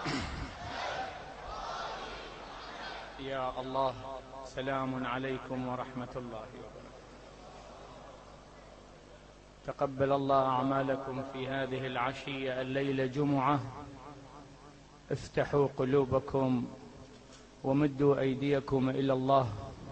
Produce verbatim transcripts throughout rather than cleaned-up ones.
يا الله. سلام عليكم ورحمة الله وبركاته. تقبل الله أعمالكم في هذه العشية الليلة جمعة. افتحوا قلوبكم ومدوا أيديكم إلى الله.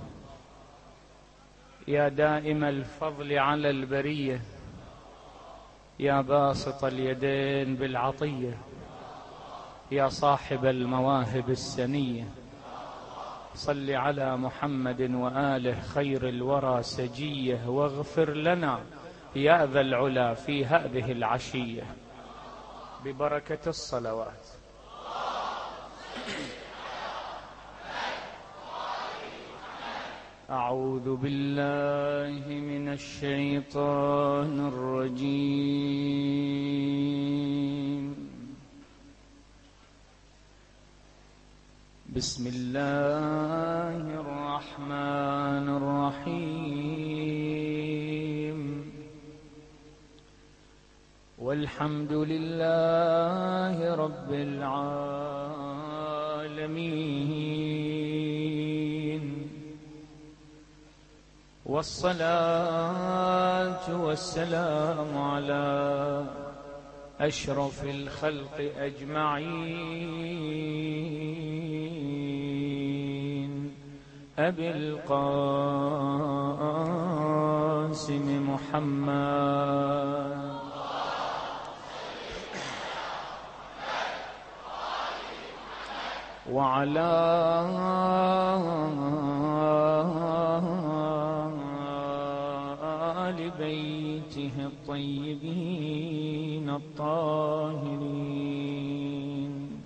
يا دائم الفضل على البرية، يا باسط اليدين بالعطية، يا صاحب المواهب السنية، صل على محمد وآله خير الورى سجية، واغفر لنا يا ذا العلا في هذه العشية ببركة الصلوات. أعوذ بالله من الشيطان الرجيم. بسم الله الرحمن الرحيم. والحمد لله رب العالمين، والصلاة والسلام على أشرف الخلق أجمعين، أبي القاسم محمد وعلى آل بيته الطيبين الطاهرين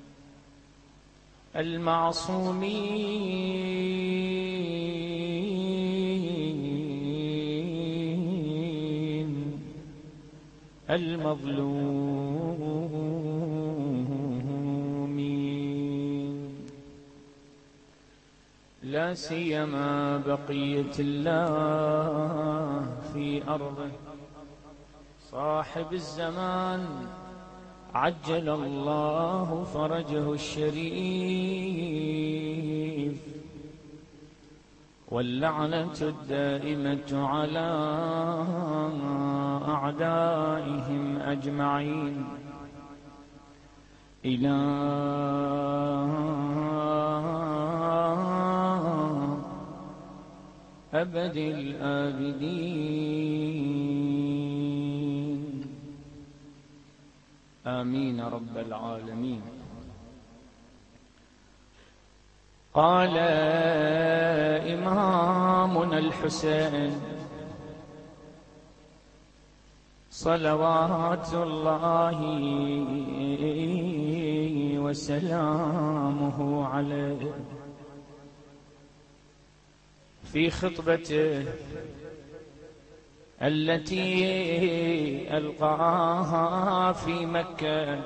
المعصومين المظلومين، لا سيما بقية الله في أرضه، صاحب الزمان عجل الله فرجه الشريف، واللعنة الدائمة على أعدائهم أجمعين إلى أبد الآبدين، آمين رب العالمين. قال إمامنا الحسين صلوات الله وسلامه عليه في خطبته التي ألقاها في مكة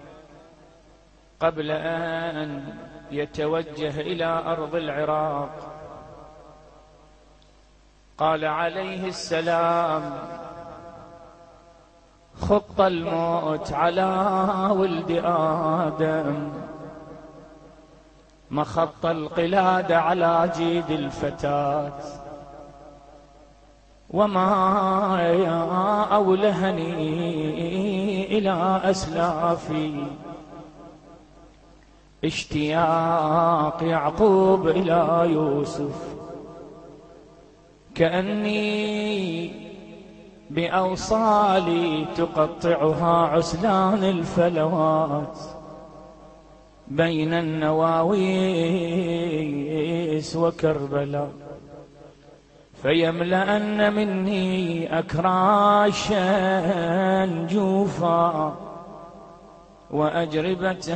قبل أن يتوجه إلى أرض العراق، قال عليه السلام: خط الموت على ولد آدم، مخط القلادة على جيد الفتاة، وما أولهني إلى أسلافي اشتياق يعقوب إلى يوسف، كأني بأوصالي تقطعها عسلان الفلوات بين النواويس وكربلاء، فيملأن مني أكراشا جوفا وأجربة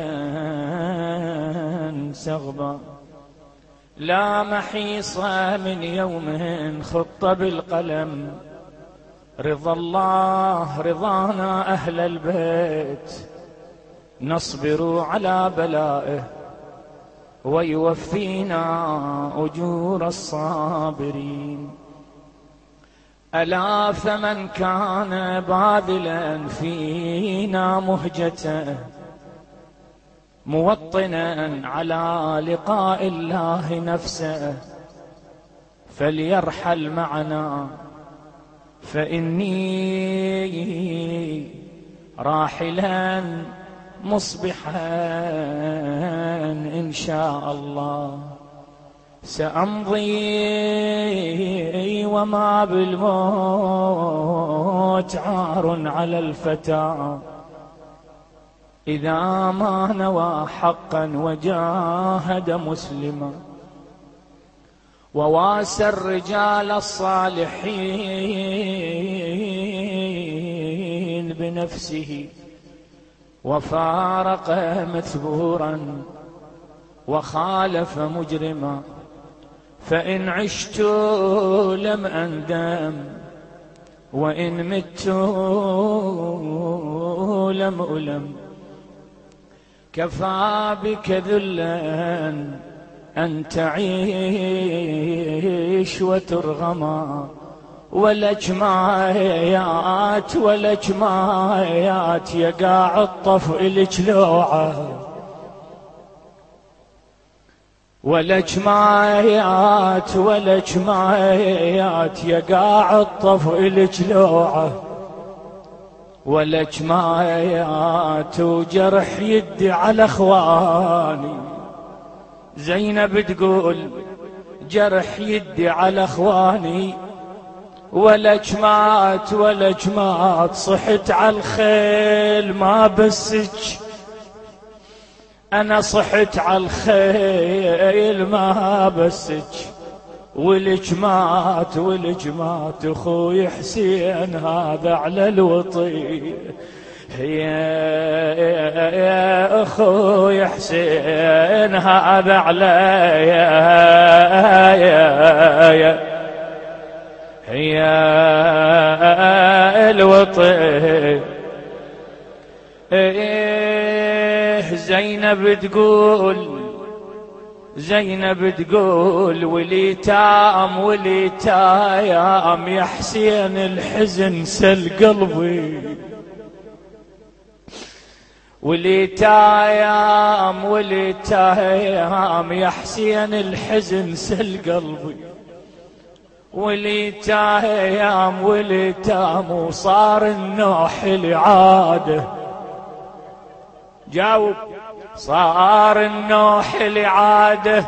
سغبا، لا محيص من يوم خط بالقلم، رضا الله رضانا أهل البيت، نصبر على بلائه ويوفينا أجور الصابرين. ألا فمن كان باذلا فينا مهجته، موطنا على لقاء الله نفسه فليرحل معنا، فإني راحلا مصبحا إن شاء الله سأمضي، وما بالموت عار على الفتى إذا ما نوى حقا وجاهد مسلما، وواسى الرجال الصالحين بنفسه وفارق مثبورا وخالف مجرما، فإن عشت لم أندم وإن مت لم ألم، كفى بك ذلا أن تعيش وترغما، والأجمعيات والأجمعيات يقع الطف الجلوعة، والأجمعيات والأجمعيات يقع الطف الجلوعة، والأجمعيات وجرح يدي على أخواني. زينب تقول جرح يدي على أخواني، والأجمعات والأجمعات صحت على الخيل ما بسج، أنا صحت على الخيل ما بسج، والجماعات والجماعات أخوي حسين هذا على الوطي، يا أخوي حسين هذا على يا الوطي. زينب تقول زينب تقول ولي تام ولي تايام يا حسين الحزن سل قلبي، ولي تايام ولي تايام يا حسين الحزن سل قلبي، ولي تايام ولي تام وصار النوح لعاده. جاوب. صار النوح لعاده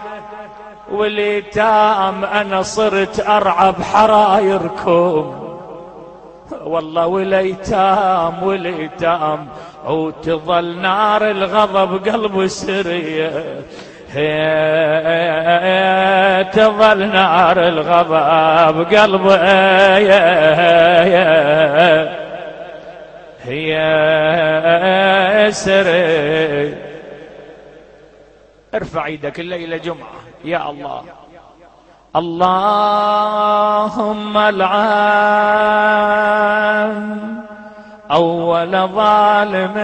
وليتام أنا صرت أرعى بحرايركم، والله وليتام وليتام وتظل نار الغضب قلب سرية، تظل نار الغضب قلب هي سري. ارفع ايدك الليلة جمعة يا الله. اللهم العن أول ظالم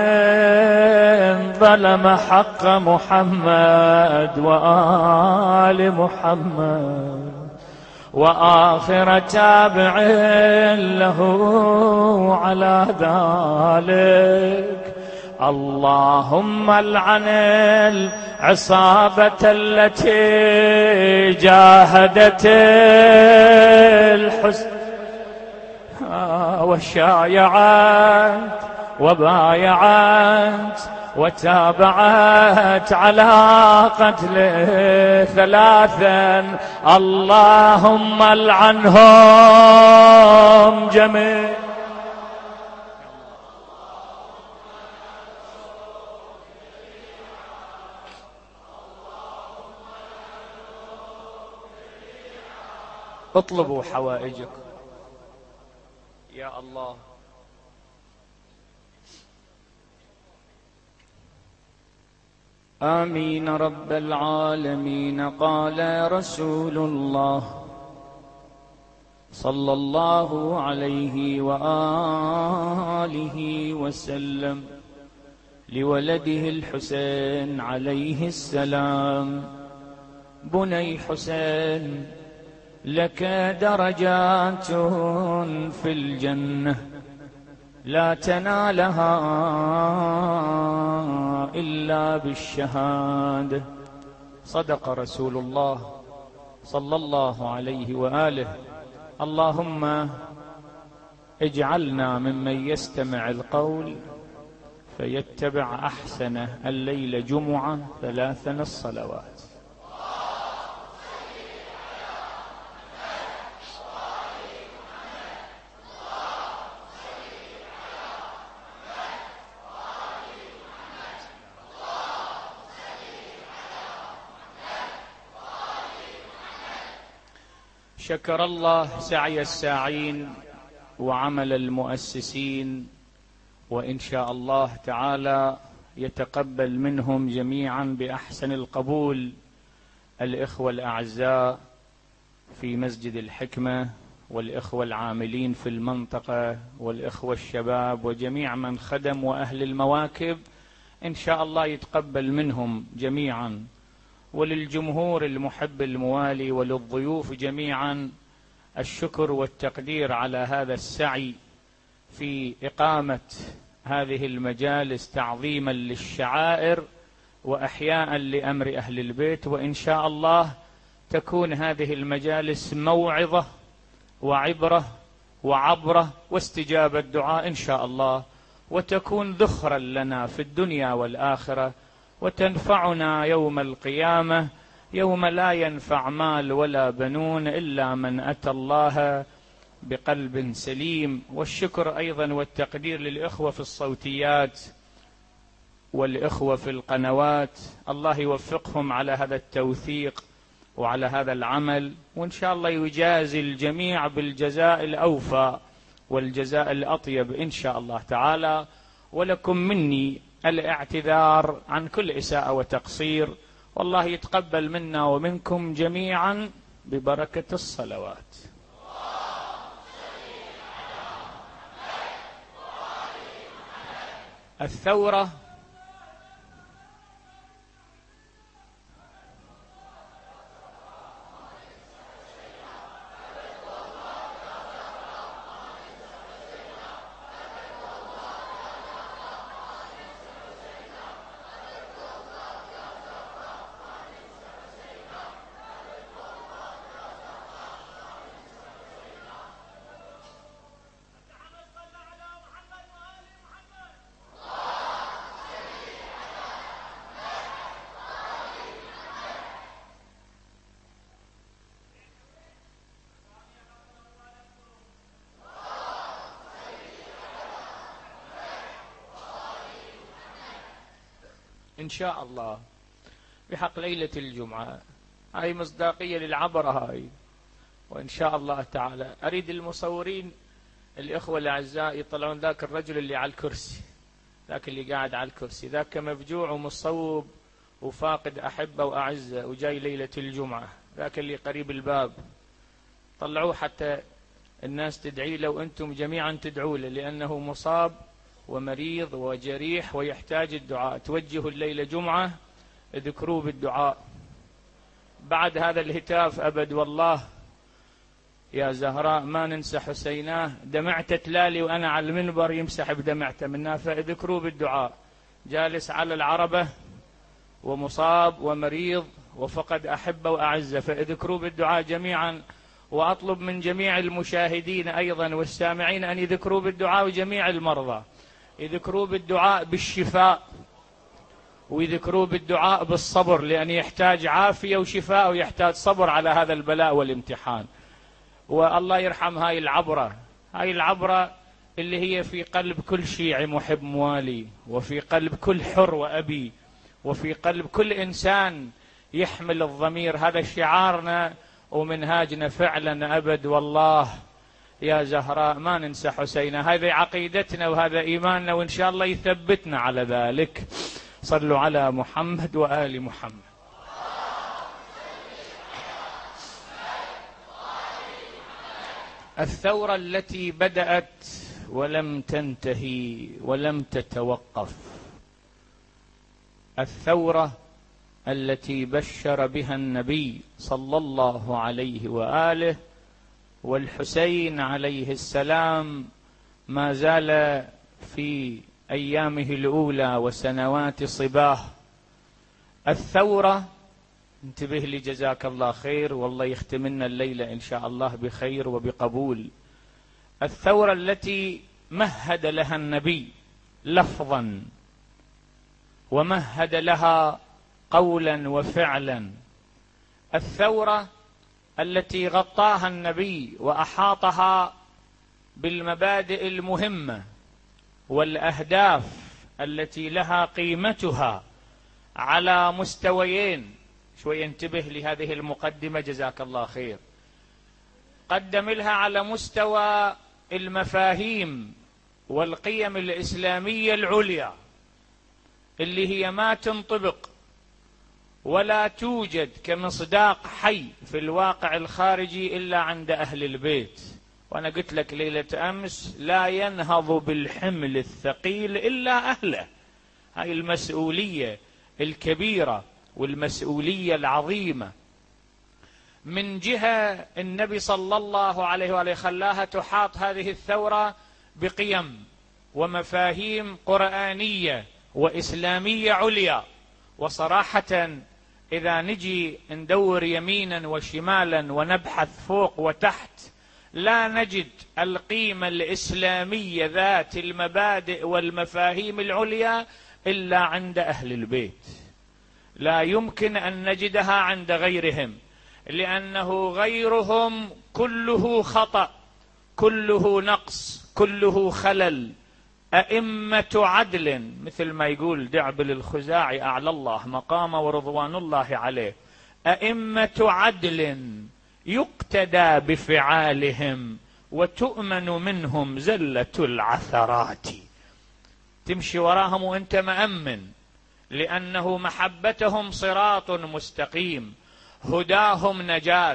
ظلم حق محمد وآل محمد، وآخر تابع له على ذلك. اللهم العن العصابة التي جاهدت الحسن وشايعت وبايعت وتابعت على قتل ثلاثا. اللهم العنهم جميعا. اطلبوا حوائجكم يا الله. آمين رب العالمين. قال رسول الله صلى الله عليه وآله وسلم لولده الحسين عليه السلام: بني حسين، لك درجات في الجنة لا تنالها إلا بالشهادة. صدق رسول الله صلى الله عليه وآله. اللهم اجعلنا ممن يستمع القول فيتبع أحسنه. الليلة جمعة ثلاثا الصلوات. شكر الله سعي الساعين وعمل المؤسسين، وإن شاء الله تعالى يتقبل منهم جميعا بأحسن القبول الإخوة الأعزاء في مسجد الحكمة، والإخوة العاملين في المنطقة، والإخوة الشباب، وجميع من خدم، وأهل المواكب، إن شاء الله يتقبل منهم جميعا. وللجمهور المحب الموالي وللضيوف جميعا الشكر والتقدير على هذا السعي في إقامة هذه المجالس تعظيما للشعائر وإحياء لأمر أهل البيت. وإن شاء الله تكون هذه المجالس موعظة وعبرة وعبرة واستجابة دعاء إن شاء الله، وتكون ذخرا لنا في الدنيا والآخرة، وتنفعنا يوم القيامة، يوم لا ينفع مال ولا بنون إلا من أتى الله بقلب سليم. والشكر أيضا والتقدير للإخوة في الصوتيات والإخوة في القنوات، الله يوفقهم على هذا التوثيق وعلى هذا العمل، وإن شاء الله يجازي الجميع بالجزاء الأوفى والجزاء الأطيب إن شاء الله تعالى. ولكم مني الاعتذار عن كل إساءة وتقصير، والله يتقبل منا ومنكم جميعا ببركة الصلوات. الثورة إن شاء الله بحق ليلة الجمعة، هاي مصداقية للعبرة هاي، وإن شاء الله تعالى أريد المصورين الإخوة الأعزاء يطلعون ذاك الرجل اللي على الكرسي، ذاك اللي قاعد على الكرسي، ذاك مفجوع ومصوب وفاقد أحبة وأعزة وجاي ليلة الجمعة، ذاك اللي قريب الباب، طلعوه حتى الناس تدعي له وأنتم جميعا تدعوا له، لأنه مصاب ومريض وجريح ويحتاج الدعاء. توجهوا الليلة جمعة اذكروه بالدعاء. بعد هذا الهتاف أبد والله يا زهراء ما ننسى حسيناه، دمعت تلالي وأنا على المنبر يمسح بدمعته منا، فاذكروه بالدعاء. جالس على العربة ومصاب ومريض وفقد أحبة وأعزة، فاذكروه بالدعاء جميعا. وأطلب من جميع المشاهدين أيضا والسامعين أن يذكروا بالدعاء، وجميع المرضى يذكروا بالدعاء بالشفاء، ويذكروا بالدعاء بالصبر، لأن يحتاج عافية وشفاء ويحتاج صبر على هذا البلاء والامتحان. والله يرحم هاي العبرة، هاي العبرة اللي هي في قلب كل شيعي محب موالي، وفي قلب كل حر وأبي، وفي قلب كل إنسان يحمل الضمير. هذا شعارنا ومنهاجنا فعلا أبد والله يا زهراء ما ننسى حسينة. هذه عقيدتنا وهذا إيماننا، وإن شاء الله يثبتنا على ذلك. صلوا على محمد وآل محمد. الثورة التي بدأت ولم تنتهي ولم تتوقف، الثورة التي بشر بها النبي صلى الله عليه وآله، والحسين عليه السلام ما زال في أيامه الأولى وسنوات صباه. الثورة، انتبه لي جزاك الله خير، والله يختمنا الليلة إن شاء الله بخير وبقبول. الثورة التي مهد لها النبي لفظا ومهد لها قولا وفعلا، الثورة التي غطاها النبي وأحاطها بالمبادئ المهمة والأهداف التي لها قيمتها على مستويين. شوي انتبه لهذه المقدمة جزاك الله خير. قدم لها على مستوى المفاهيم والقيم الإسلامية العليا اللي هي ما تنطبق ولا توجد كمصداق حي في الواقع الخارجي إلا عند أهل البيت. وأنا قلت لك ليلة أمس لا ينهض بالحمل الثقيل إلا أهله. هاي المسؤولية الكبيرة والمسؤولية العظيمة. من جهة النبي صلى الله عليه وآله خلاها تحاط هذه الثورة بقيم ومفاهيم قرآنية وإسلامية عليا. وصراحة إذا نجي ندور يمينا وشمالا ونبحث فوق وتحت لا نجد القيمة الإسلامية ذات المبادئ والمفاهيم العليا إلا عند أهل البيت. لا يمكن أن نجدها عند غيرهم، لأنه غيرهم كله خطأ، كله نقص، كله خلل. أئمة عدل، مثل ما يقول دعبل الخزاعي أعلى الله مقامه ورضوان الله عليه، أئمة عدل يقتدى بفعالهم وتؤمن منهم زلة العثرات. تمشي وراهم وانت مأمن، لأنه محبتهم صراط مستقيم، هداهم نجاة،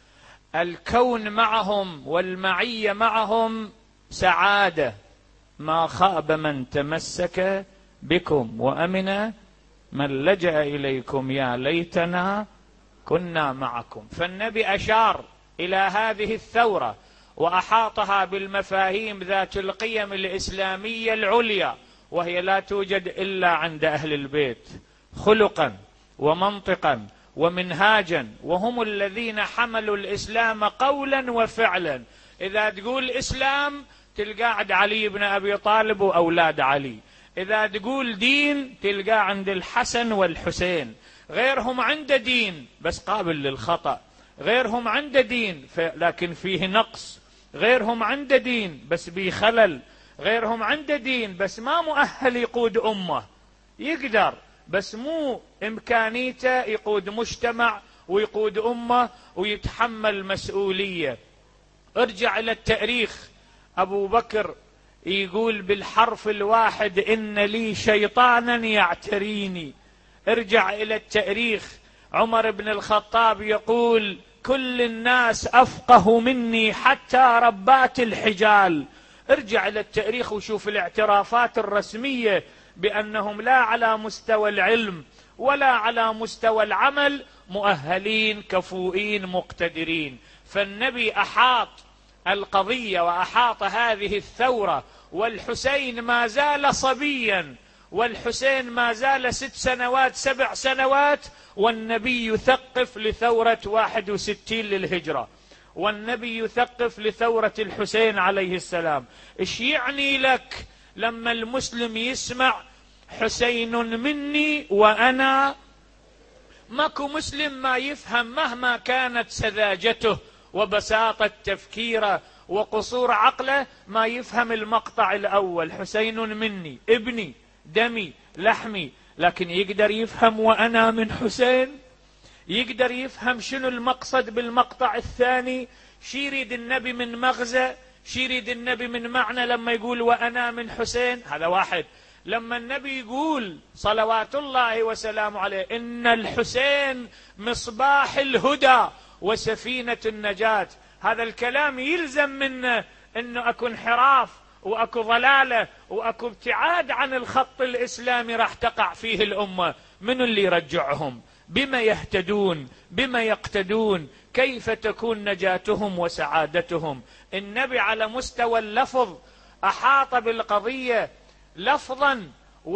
الكون معهم والمعية معهم سعادة. ما خاب من تمسك بكم وأمن من لجأ إليكم يا ليتنا كنا معكم. فالنبي أشار إلى هذه الثورة وأحاطها بالمفاهيم ذات القيم الإسلامية العليا، وهي لا توجد إلا عند أهل البيت، خلقا ومنطقا ومنهاجا، وهم الذين حملوا الإسلام قولا وفعلا. إذا تقول إسلام تلقى عند علي بن أبي طالب وأولاد علي، إذا تقول دين تلقى عند الحسن والحسين. غيرهم عنده دين بس قابل للخطأ، غيرهم عنده دين لكن فيه نقص، غيرهم عنده دين بس بيه خلل، غيرهم عنده دين بس ما مؤهل يقود أمة، يقدر بس مو إمكانيته يقود مجتمع ويقود أمة ويتحمل مسؤولية. ارجع إلى التاريخ، أبو بكر يقول بالحرف الواحد إن لي شيطانا يعتريني. ارجع إلى التاريخ، عمر بن الخطاب يقول كل الناس أفقه مني حتى ربات الحجال. ارجع إلى التاريخ وشوف الاعترافات الرسمية بأنهم لا على مستوى العلم ولا على مستوى العمل مؤهلين كفؤين مقتدرين. فالنبي أحاط القضية وأحاط هذه الثورة، والحسين ما زال صبيا، والحسين ما زال ست سنوات سبع سنوات، والنبي يثقف لثورة واحد وستين للهجرة، والنبي يثقف لثورة الحسين عليه السلام. إيش يعني لك لما المسلم يسمع حسين مني وأنا؟ ماكو مسلم ما يفهم مهما كانت سذاجته وبساطة تفكيره وقصور عقله، ما يفهم المقطع الأول حسين مني ابني دمي لحمي، لكن يقدر يفهم وأنا من حسين، يقدر يفهم شنو المقصد بالمقطع الثاني، شي يريد النبي من مغزى، شي يريد النبي من معنى لما يقول وأنا من حسين. هذا واحد. لما النبي يقول صلوات الله وسلامه عليه إن الحسين مصباح الهدى وسفينة النجاة، هذا الكلام يلزم منه أنه أكو انحراف وأكو ضلالة وأكو ابتعاد عن الخط الإسلامي راح تقع فيه الأمة. من اللي يرجعهم؟ بما يهتدون؟ بما يقتدون؟ كيف تكون نجاتهم وسعادتهم؟ النبي على مستوى اللفظ أحاط بالقضية لفظا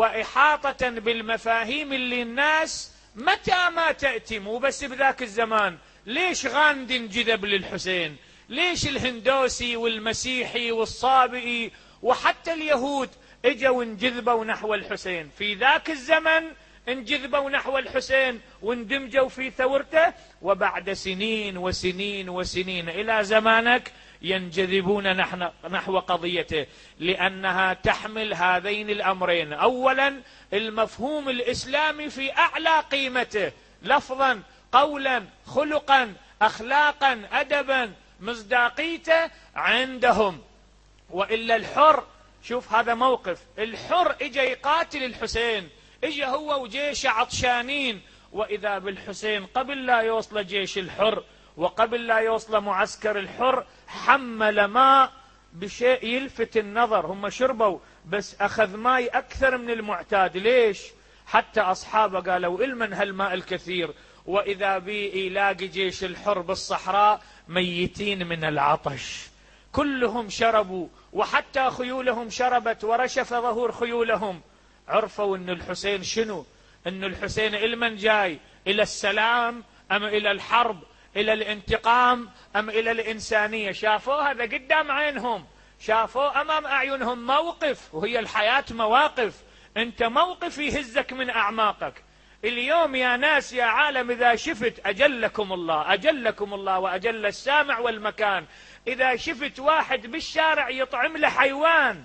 وإحاطة بالمفاهيم اللي الناس متى ما تأتي، مو بس بذاك الزمان. ليش غاندي انجذب للحسين؟ ليش الهندوسي والمسيحي والصابئي وحتى اليهود اجوا انجذبوا نحو الحسين؟ في ذاك الزمن انجذبوا نحو الحسين واندمجوا في ثورته، وبعد سنين وسنين وسنين إلى زمانك ينجذبون نحو قضيته، لأنها تحمل هذين الأمرين: أولا المفهوم الإسلامي في أعلى قيمته، لفظا قولا خلقا أخلاقا أدبا، مصداقيته عندهم. وإلا الحر، شوف هذا موقف الحر، إجا يقاتل الحسين، إجا هو وجيش عطشانين، وإذا بالحسين قبل لا يوصل جيش الحر وقبل لا يوصل معسكر الحر حمل ماء بشيء يلفت النظر. هم شربوا بس أخذ ماء أكثر من المعتاد. ليش؟ حتى أصحابه قالوا إلمن هالماء الكثير، وإذا بي يلاقي جيش الحر بالصحراء ميتين من العطش. كلهم شربوا، وحتى خيولهم شربت ورشف ظهور خيولهم. عرفوا أن الحسين شنو؟ أن الحسين إلمن جاي؟ إلى السلام أم إلى الحرب؟ إلى الانتقام أم إلى الإنسانية؟ شافوا هذا قدام عينهم، شافوا أمام أعينهم موقف، وهي الحياة مواقف. أنت موقف يهزك من أعماقك. اليوم يا ناس يا عالم، إذا شفت أجلكم الله أجلكم الله وأجل السامع والمكان، إذا شفت واحد بالشارع يطعم له حيوان،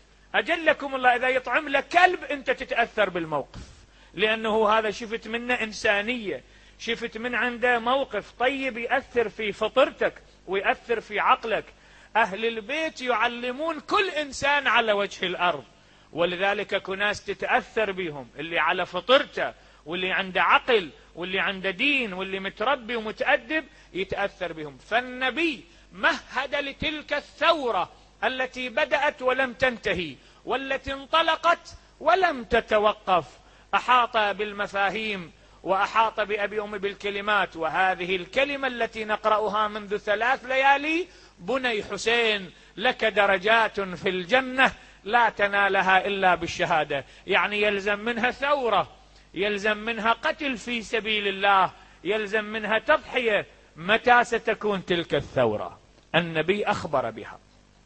أجلكم الله، إذا يطعم له كلب، أنت تتأثر بالموقف، لأنه هذا شفت منه إنسانية، شفت من عنده موقف طيب يأثر في فطرتك ويأثر في عقلك. أهل البيت يعلمون كل إنسان على وجه الأرض، ولذلك كناس تتأثر بهم، اللي على فطرته واللي عنده عقل واللي عنده دين واللي متربي ومتأدب يتأثر بهم. فالنبي مهد لتلك الثورة التي بدأت ولم تنتهي، والتي انطلقت ولم تتوقف. أحاط بالمفاهيم وأحاط بأبي أم بالكلمات، وهذه الكلمة التي نقرأها منذ ثلاث ليالي: بني حسين لك درجات في الجنة لا تنالها إلا بالشهادة. يعني يلزم منها ثورة، يلزم منها قتل في سبيل الله، يلزم منها تضحية. متى ستكون تلك الثورة؟ النبي أخبر بها.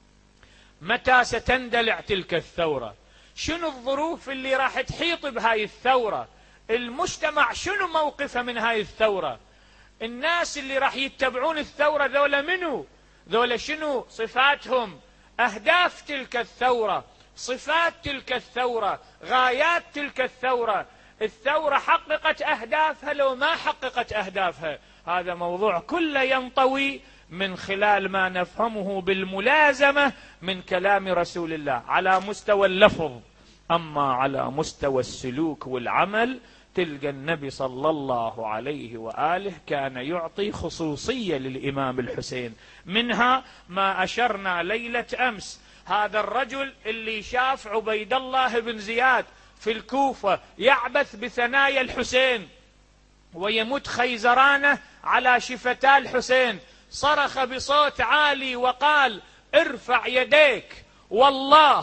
متى ستندلع تلك الثورة؟ شنو الظروف اللي راح تحيط بهاي الثورة؟ المجتمع شنو موقفه من هاي الثورة؟ الناس اللي راح يتبعون الثورة ذولا منو؟ ذولا شنو صفاتهم؟ أهداف تلك الثورة، صفات تلك الثورة، غايات تلك الثورة. الثورة حققت أهدافها لو ما حققت أهدافها؟ هذا موضوع كله ينطوي من خلال ما نفهمه بالملازمة من كلام رسول الله على مستوى اللفظ. أما على مستوى السلوك والعمل تلقى النبي صلى الله عليه وآله كان يعطي خصوصية للإمام الحسين. منها ما أشرنا ليلة أمس، هذا الرجل اللي شاف عبيد الله بن زياد في الكوفة يعبث بثنايا الحسين ويمت خيزرانه على شفتي الحسين، صرخ بصوت عالي وقال: ارفع يديك، والله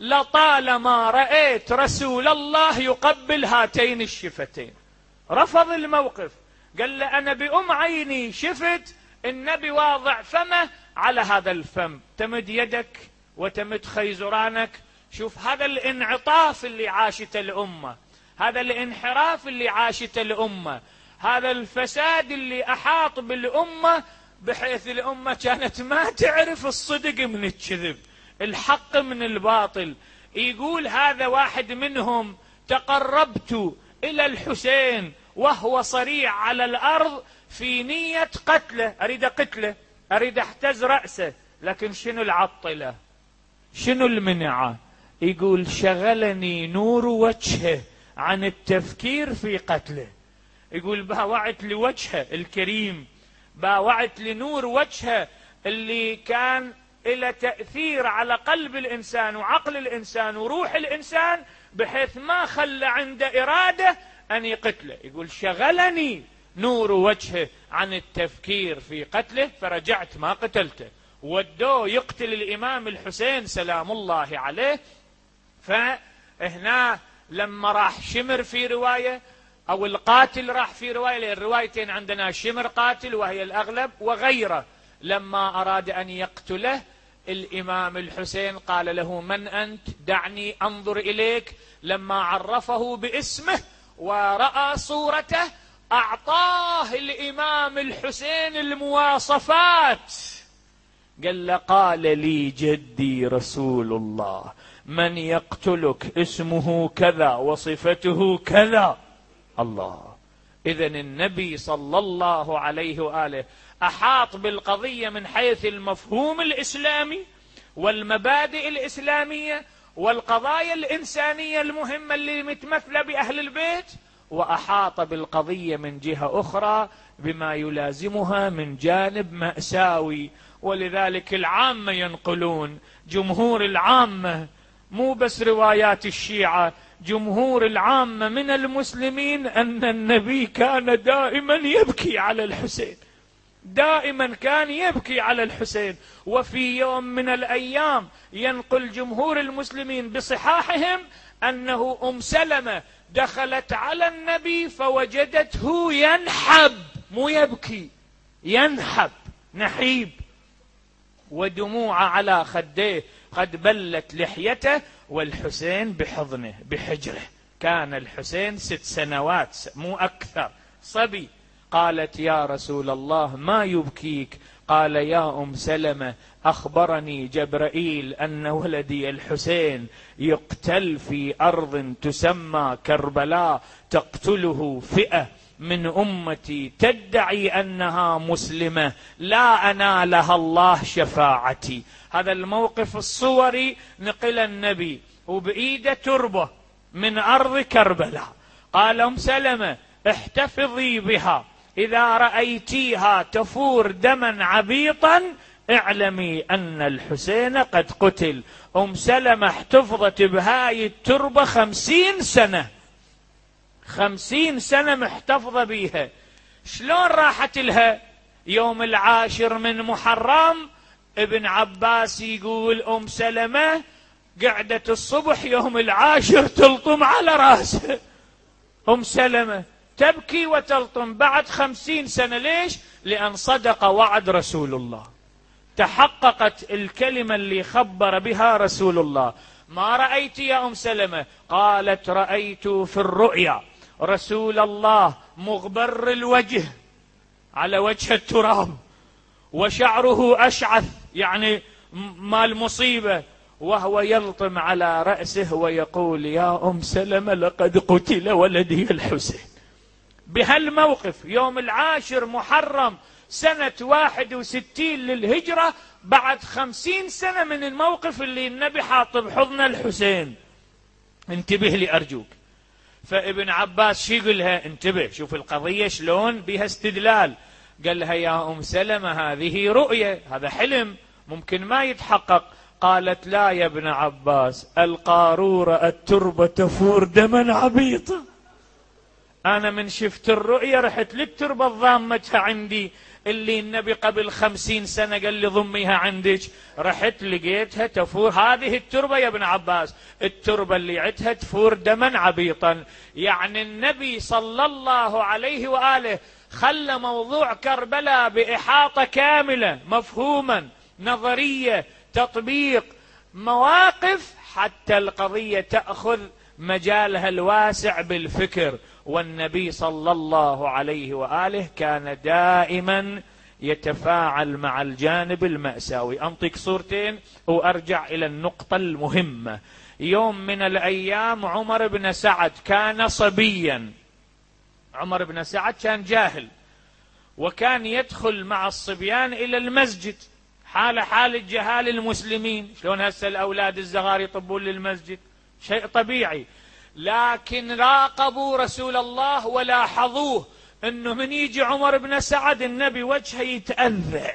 لطالما رأيت رسول الله يقبل هاتين الشفتين. رفض الموقف، قال له: أنا بأم عيني شفت النبي واضع فمه على هذا الفم، تمد يدك وتمد خيزرانك. شوف هذا الانعطاف اللي عاشته الأمة، هذا الانحراف اللي عاشته الأمة، هذا الفساد اللي أحاط بالأمة، بحيث الأمة كانت ما تعرف الصدق من الكذب، الحق من الباطل. يقول هذا واحد منهم: تقربت إلى الحسين وهو صريع على الأرض في نية قتله، أريد قتله، أريد احتز رأسه، لكن شنو العطلة؟ شنو المنعة؟ يقول: شغلني نور وجهه عن التفكير في قتله. يقول: باوعت لوجهه الكريم، باوعت لنور وجهه اللي كان إلى تأثير على قلب الإنسان وعقل الإنسان وروح الإنسان، بحيث ما خلى عنده إرادة أن يقتله. يقول: شغلني نور وجهه عن التفكير في قتله فرجعت ما قتلته. ودوه يقتل الإمام الحسين سلام الله عليه، هنا لما راح شمر في رواية أو القاتل راح في رواية، لأن الروايتين عندنا شمر قاتل وهي الأغلب وغيره، لما أراد أن يقتله الإمام الحسين قال له: من أنت؟ دعني أنظر إليك. لما عرفه باسمه ورأى صورته أعطاه الإمام الحسين المواصفات، قال له: قال لي جدي رسول الله من يقتلك اسمه كذا وصفته كذا. الله. إذن النبي صلى الله عليه وآله أحاط بالقضية من حيث المفهوم الإسلامي والمبادئ الإسلامية والقضايا الإنسانية المهمة اللي متمثلة بأهل البيت، وأحاط بالقضية من جهة أخرى بما يلازمها من جانب مأساوي. ولذلك العامة ينقلون، جمهور العامة، مو بس روايات الشيعة، جمهور العامة من المسلمين، أن النبي كان دائما يبكي على الحسين، دائما كان يبكي على الحسين. وفي يوم من الأيام ينقل جمهور المسلمين بصحاحهم أنه أم سلمة دخلت على النبي فوجدته ينحب، مو يبكي، ينحب نحيب، ودموع على خديه قد بلت لحيته، والحسين بحضنه بحجره. كان الحسين ست سنوات مو أكثر، صبي. قالت: يا رسول الله ما يبكيك؟ قال: يا أم سلمة أخبرني جبرائيل أن ولدي الحسين يقتل في أرض تسمى كربلاء، تقتله فئة من أمتي تدعي أنها مسلمة لا أنالها الله شفاعتي. هذا الموقف الصوري نقل النبي وبإيده تربة من أرض كربلاء. قال: أم سلمة احتفظي بها، إذا رأيتيها تفور دما عبيطا اعلمي أن الحسين قد قتل. أم سلمة احتفظت بهاي التربة خمسين سنة، خمسين سنة محتفظة بيها. شلون راحت لها؟ يوم العاشر من محرم ابن عباس يقول أم سلمة قعدت الصبح يوم العاشر تلطم على راسها، أم سلمة تبكي وتلطم بعد خمسين سنة. ليش؟ لأن صدق وعد رسول الله، تحققت الكلمة اللي خبر بها رسول الله. ما رأيت يا أم سلمة؟ قالت: رأيت في الرؤيا رسول الله مغبر الوجه على وجه التراب، وشعره أشعث يعني مال مصيبة، وهو يلطم على رأسه ويقول: يا أم سلمة لقد قتل ولدي الحسين. بهالموقف يوم العاشر محرم سنة واحد وستين للهجرة، بعد خمسين سنة من الموقف اللي النبي حاط بحضن الحسين. انتبه لي أرجوك. فابن عباس شو يقول لها؟ انتبه، شوف القضية شلون بها استدلال. قال لها: يا أم سلمة هذه رؤية، هذا حلم ممكن ما يتحقق. قالت: لا يا ابن عباس، القارورة التربة تفور دما عبيطا. أنا من شفت الرؤية رحت للتربة ضامتها عندي اللي النبي قبل خمسين سنة قال لي ضميها عندك، رحت لقيتها تفور. هذه التربة يا ابن عباس، التربة اللي عدها تفور دما عبيطا. يعني النبي صلى الله عليه وآله خلى موضوع كربلاء بإحاطة كاملة، مفهوما، نظرية، تطبيق، مواقف، حتى القضية تأخذ مجالها الواسع بالفكر. والنبي صلى الله عليه وآله كان دائما يتفاعل مع الجانب المأساوي. أنطق صورتين وأرجع إلى النقطة المهمة. يوم من الأيام عمر بن سعد كان صبيا، عمر بن سعد كان جاهل، وكان يدخل مع الصبيان إلى المسجد، حال حال الجهال المسلمين. شلون هسه الأولاد الصغار يطبون للمسجد؟ شيء طبيعي. لكن راقبوا رسول الله ولاحظوه انه من يجي عمر بن سعد النبي وجهه يتأذى.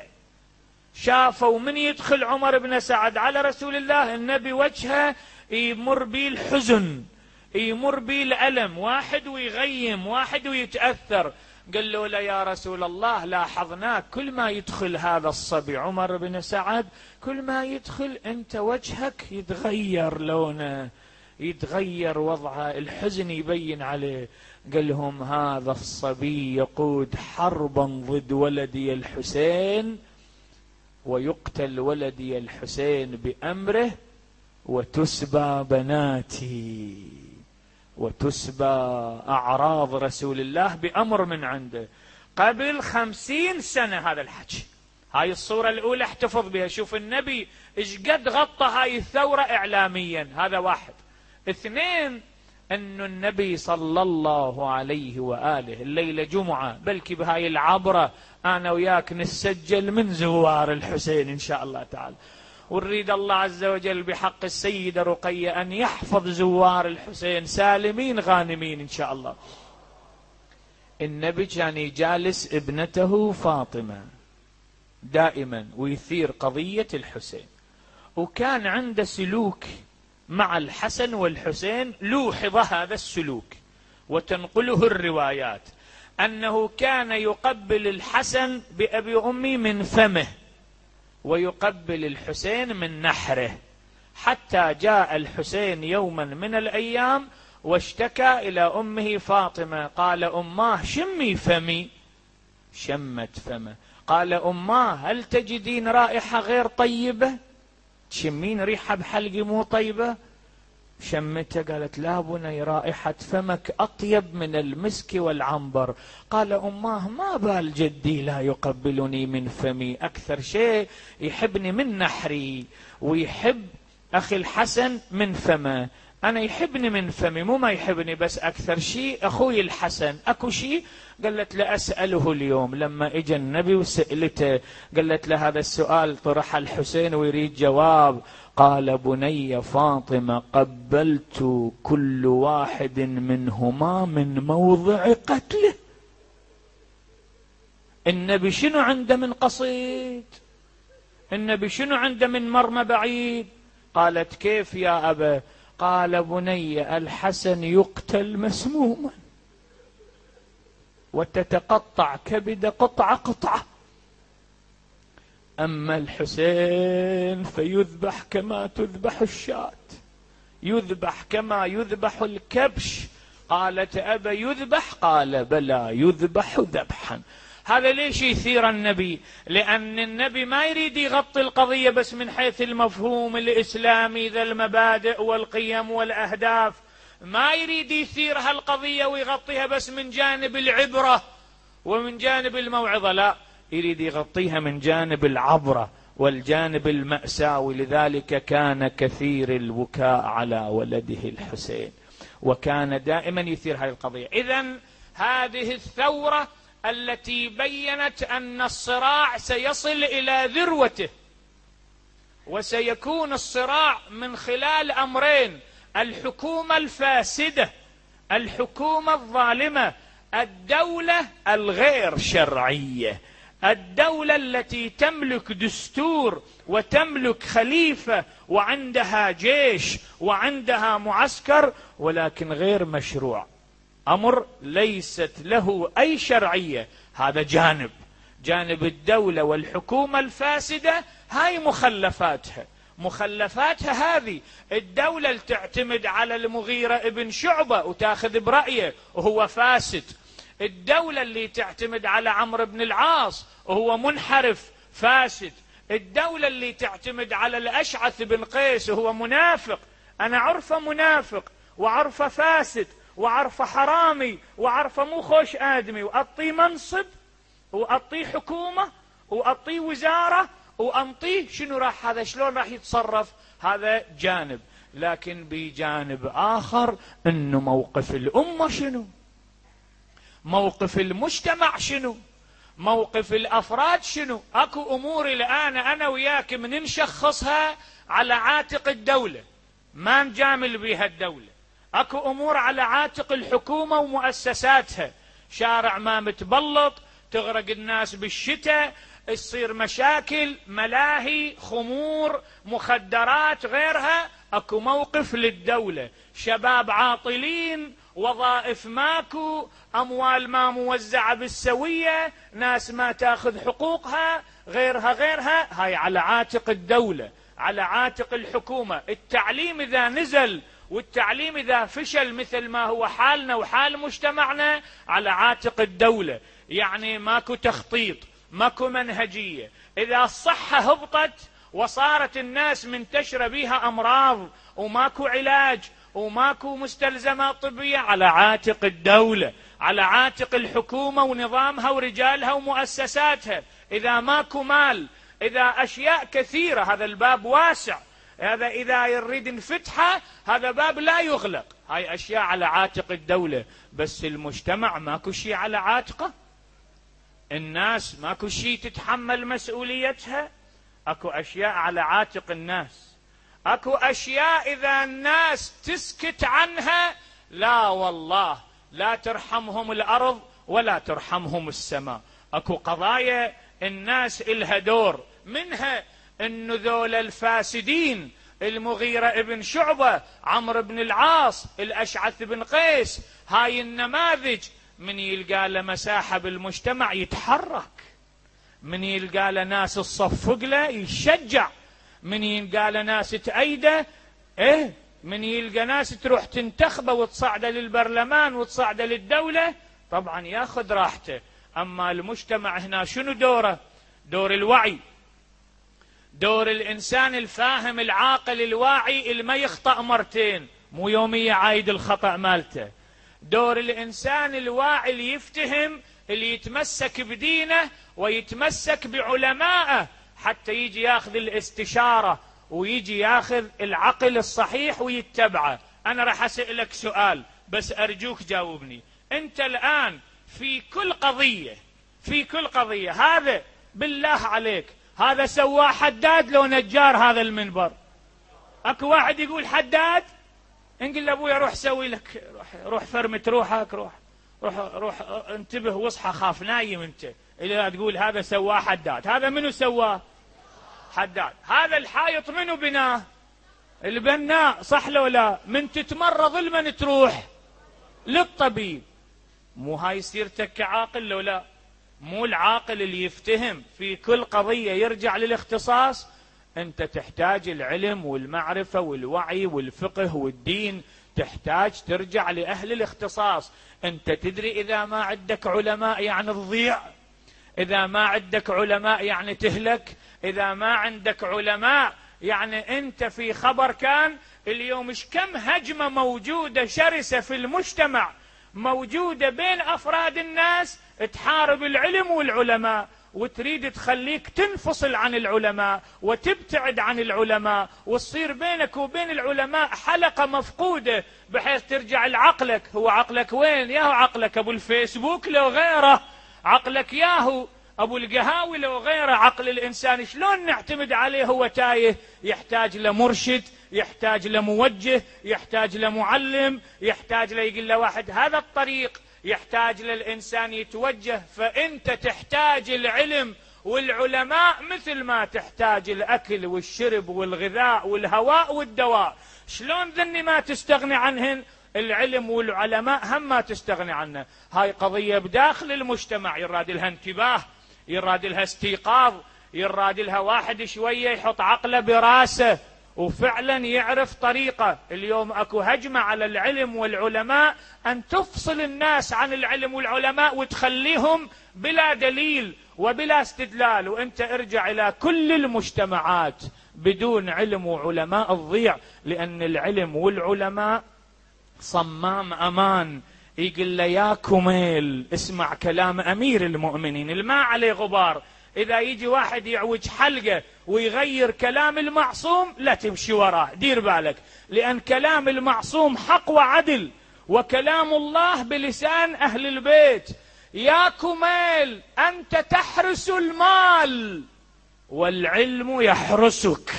شافوا من يدخل عمر بن سعد على رسول الله النبي وجهه يمر به الحزن، يمر به الألم، واحد ويغيم واحد ويتأثر. قال له: لا يا رسول الله، لاحظناك كل ما يدخل هذا الصبي عمر بن سعد كل ما يدخل انت وجهك يتغير لونه، يتغير وضعه، الحزن يبين عليه. قال لهم هذا الصبي يقود حربا ضد ولدي الحسين، ويقتل ولدي الحسين بأمره، وتسبى بناتي وتسبى أعراض رسول الله بأمر من عنده. قبل خمسين سنة هذا الحكي. هاي الصورة الأولى احتفظ بها. شوف النبي إيش قد غطى هاي الثورة إعلاميا. هذا واحد. اثنين، أن النبي صلى الله عليه وآله الليلة جمعة، بلكي بهاي العبرة أنا وياك نسجل من زوار الحسين إن شاء الله تعالى، ونريد الله عز وجل بحق السيدة رقية أن يحفظ زوار الحسين سالمين غانمين إن شاء الله. النبي كان يجالس ابنته فاطمة دائما ويثير قضية الحسين، وكان عنده سلوك مع الحسن والحسين لوحظ هذا السلوك وتنقله الروايات، أنه كان يقبل الحسن بأبي أمي من فمه ويقبل الحسين من نحره، حتى جاء الحسين يوما من الأيام واشتكى إلى أمه فاطمة. قال أماه شمي فمي، شمت فمه. قال أماه هل تجدين رائحة غير طيبة؟ تشمين ريحة بحلقي مو طيبة؟ شمتها. قالت لا بني، رائحة فمك أطيب من المسك والعنبر. قال أماه ما بال جدي لا يقبلني من فمي، أكثر شيء يحبني من نحري، ويحب أخي الحسن من فمه. أنا يحبني من فمي مو ما يحبني، بس أكثر شيء أخوي الحسن. أكو شيء؟ قالت لأسأله اليوم. لما إجا النبي وسألته قالت له هذا السؤال طرح الحسين ويريد جواب. قال بني فاطمة قبلت كل واحد منهما من موضع قتله. النبي شنو عنده من قصيد؟ النبي شنو عنده من مرمى بعيد؟ قالت كيف يا أبا؟ قال بني الحسن يقتل مسموما وتتقطع كبد قطعة قطعة، أما الحسين فيذبح كما تذبح الشاة، يذبح كما يذبح الكبش. قالت أبا يذبح؟ قال بلى يذبح ذبحا. هذا ليش يثير النبي؟ لأن النبي ما يريد يغطي القضية بس من حيث المفهوم الإسلامي ذا المبادئ والقيم والأهداف، ما يريد يثير هالقضية ويغطيها بس من جانب العبرة ومن جانب الموعظة، لا، يريد يغطيها من جانب العبرة والجانب المأساوي. لذلك كان كثير البكاء على ولده الحسين، وكان دائما يثير هذه القضية. إذن هذه الثورة التي بيّنت أن الصراع سيصل إلى ذروته، وسيكون الصراع من خلال أمرين: الحكومة الفاسدة، الحكومة الظالمة، الدولة الغير شرعية، الدولة التي تملك دستور وتملك خليفة وعندها جيش وعندها معسكر، ولكن غير مشروع، أمر ليست له أي شرعية. هذا جانب جانب الدولة والحكومة الفاسدة. هاي مخلفاتها مخلفاتها هذه الدولة اللي تعتمد على المغيرة ابن شعبة وتاخذ برأيه وهو فاسد، الدولة اللي تعتمد على عمرو بن العاص وهو منحرف فاسد، الدولة اللي تعتمد على الأشعث بن قيس وهو منافق، أنا عرفه منافق وعرفه فاسد وعرفه حرامي وعرفه مو خوش آدمي، وأعطيه منصب وأعطيه حكومة وأعطيه وزارة وأنطيه شنو راح هذا شلون راح يتصرف؟ هذا جانب. لكن بجانب آخر إنه موقف الأمة شنو؟ موقف المجتمع شنو؟ موقف الأفراد شنو؟ أكو أمور الآن أنا وياك من نشخصها على عاتق الدولة، ما نجامل بها الدولة. أكو أمور على عاتق الحكومة ومؤسساتها، شارع ما متبلط، تغرق الناس بالشتاء، تصير مشاكل، ملاهي، خمور، مخدرات، غيرها. أكو موقف للدولة، شباب عاطلين، وظائف ماكو، أموال ما موزعة بالسوية، ناس ما تأخذ حقوقها، غيرها غيرها. هاي على عاتق الدولة، على عاتق الحكومة. التعليم إذا نزل والتعليم إذا فشل مثل ما هو حالنا وحال مجتمعنا على عاتق الدولة، يعني ماكو تخطيط، ماكو منهجية. إذا الصحة هبطت وصارت الناس منتشرة بها أمراض وماكو علاج وماكو مستلزمات طبية، على عاتق الدولة، على عاتق الحكومة ونظامها ورجالها ومؤسساتها. إذا ماكو مال، إذا أشياء كثيرة، هذا الباب واسع، هذا إذا يريد نفتحه هذا باب لا يغلق. هاي أشياء على عاتق الدولة، بس المجتمع ماكو شيء على عاتقه، الناس ماكو شيء تتحمل مسؤوليتها. أكو أشياء على عاتق الناس، أكو أشياء إذا الناس تسكت عنها لا والله لا ترحمهم الأرض ولا ترحمهم السماء. أكو قضايا الناس إلها دور، منها إنه ذول الفاسدين، المغيرة ابن شعبة، عمرو بن العاص، الأشعث بن قيس، هاي النماذج من يلقى له مساحة بالمجتمع يتحرك، من يلقى له ناس تصفق له يشجع، من يلقى له ناس تأيده، إيه من يلقى ناس تروح تنتخبه وتصعده للبرلمان وتصعده للدولة، طبعا ياخذ راحته. أما المجتمع هنا شنو دوره؟ دور الوعي، دور الإنسان الفاهم العاقل الواعي اللي ما يخطأ مرتين، مو يومية عايد الخطأ مالته. دور الإنسان الواعي اللي يفتهم، اللي يتمسك بدينه ويتمسك بعلمائه، حتى يجي ياخذ الاستشارة ويجي ياخذ العقل الصحيح ويتبعه. أنا راح أسألك سؤال بس أرجوك جاوبني. أنت الآن في كل قضية، في كل قضية، هذا بالله عليك هذا سواه حداد لو نجار هذا المنبر؟ اكو واحد يقول حداد؟ انقل لابويا روح سوي لك، روح روح فرمت روحك، روح روح روح انتبه واصحى، خاف نايم انت اذا تقول هذا سواه حداد. هذا منو سواه؟ حداد. هذا الحائط منو بناه؟ البناء، صح لو لا؟ من تتمرض لمن تروح؟ للطبيب. مو هاي سيرتك كعاقل لو لا؟ مو العاقل اللي يفتهم في كل قضية يرجع للاختصاص؟ أنت تحتاج العلم والمعرفة والوعي والفقه والدين، تحتاج ترجع لأهل الاختصاص. أنت تدري إذا ما عندك علماء يعني تضيع، إذا ما عندك علماء يعني تهلك، إذا ما عندك علماء يعني أنت في خبر كان. اليوم مش كم هجمة موجودة شرسة في المجتمع، موجودة بين أفراد الناس تحارب العلم والعلماء، وتريد تخليك تنفصل عن العلماء وتبتعد عن العلماء، وتصير بينك وبين العلماء حلقة مفقودة، بحيث ترجع لعقلك. هو عقلك وين؟ ياهو عقلك أبو الفيسبوك لو غيره، عقلك ياهو أبو القهاوي لو غيره. عقل الإنسان شلون نعتمد عليه؟ هو تايه، يحتاج لمرشد، يحتاج لموجه، يحتاج لمعلم، يحتاج ليقول له واحد هذا الطريق، يحتاج للإنسان يتوجه. فأنت تحتاج العلم والعلماء مثل ما تحتاج الأكل والشرب والغذاء والهواء والدواء. شلون ذني ما تستغني عنهن؟ العلم والعلماء هم ما تستغني عنه. هاي قضية بداخل المجتمع يراد لها انتباه، يراد لها استيقاظ، يراد لها واحد شوية يحط عقله براسه وفعلا يعرف طريقة. اليوم اكو هجمة على العلم والعلماء ان تفصل الناس عن العلم والعلماء وتخليهم بلا دليل وبلا استدلال. وانت ارجع الى كل المجتمعات بدون علم وعلماء تضيع، لان العلم والعلماء صمام امان. يقول له يا كميل اسمع كلام امير المؤمنين الماء عليه غبار. إذا يجي واحد يعوج حلقة ويغير كلام المعصوم لا تمشي وراه، دير بالك، لأن كلام المعصوم حق وعدل، وكلام الله بلسان أهل البيت. يا كميل أنت تحرس المال والعلم يحرسك.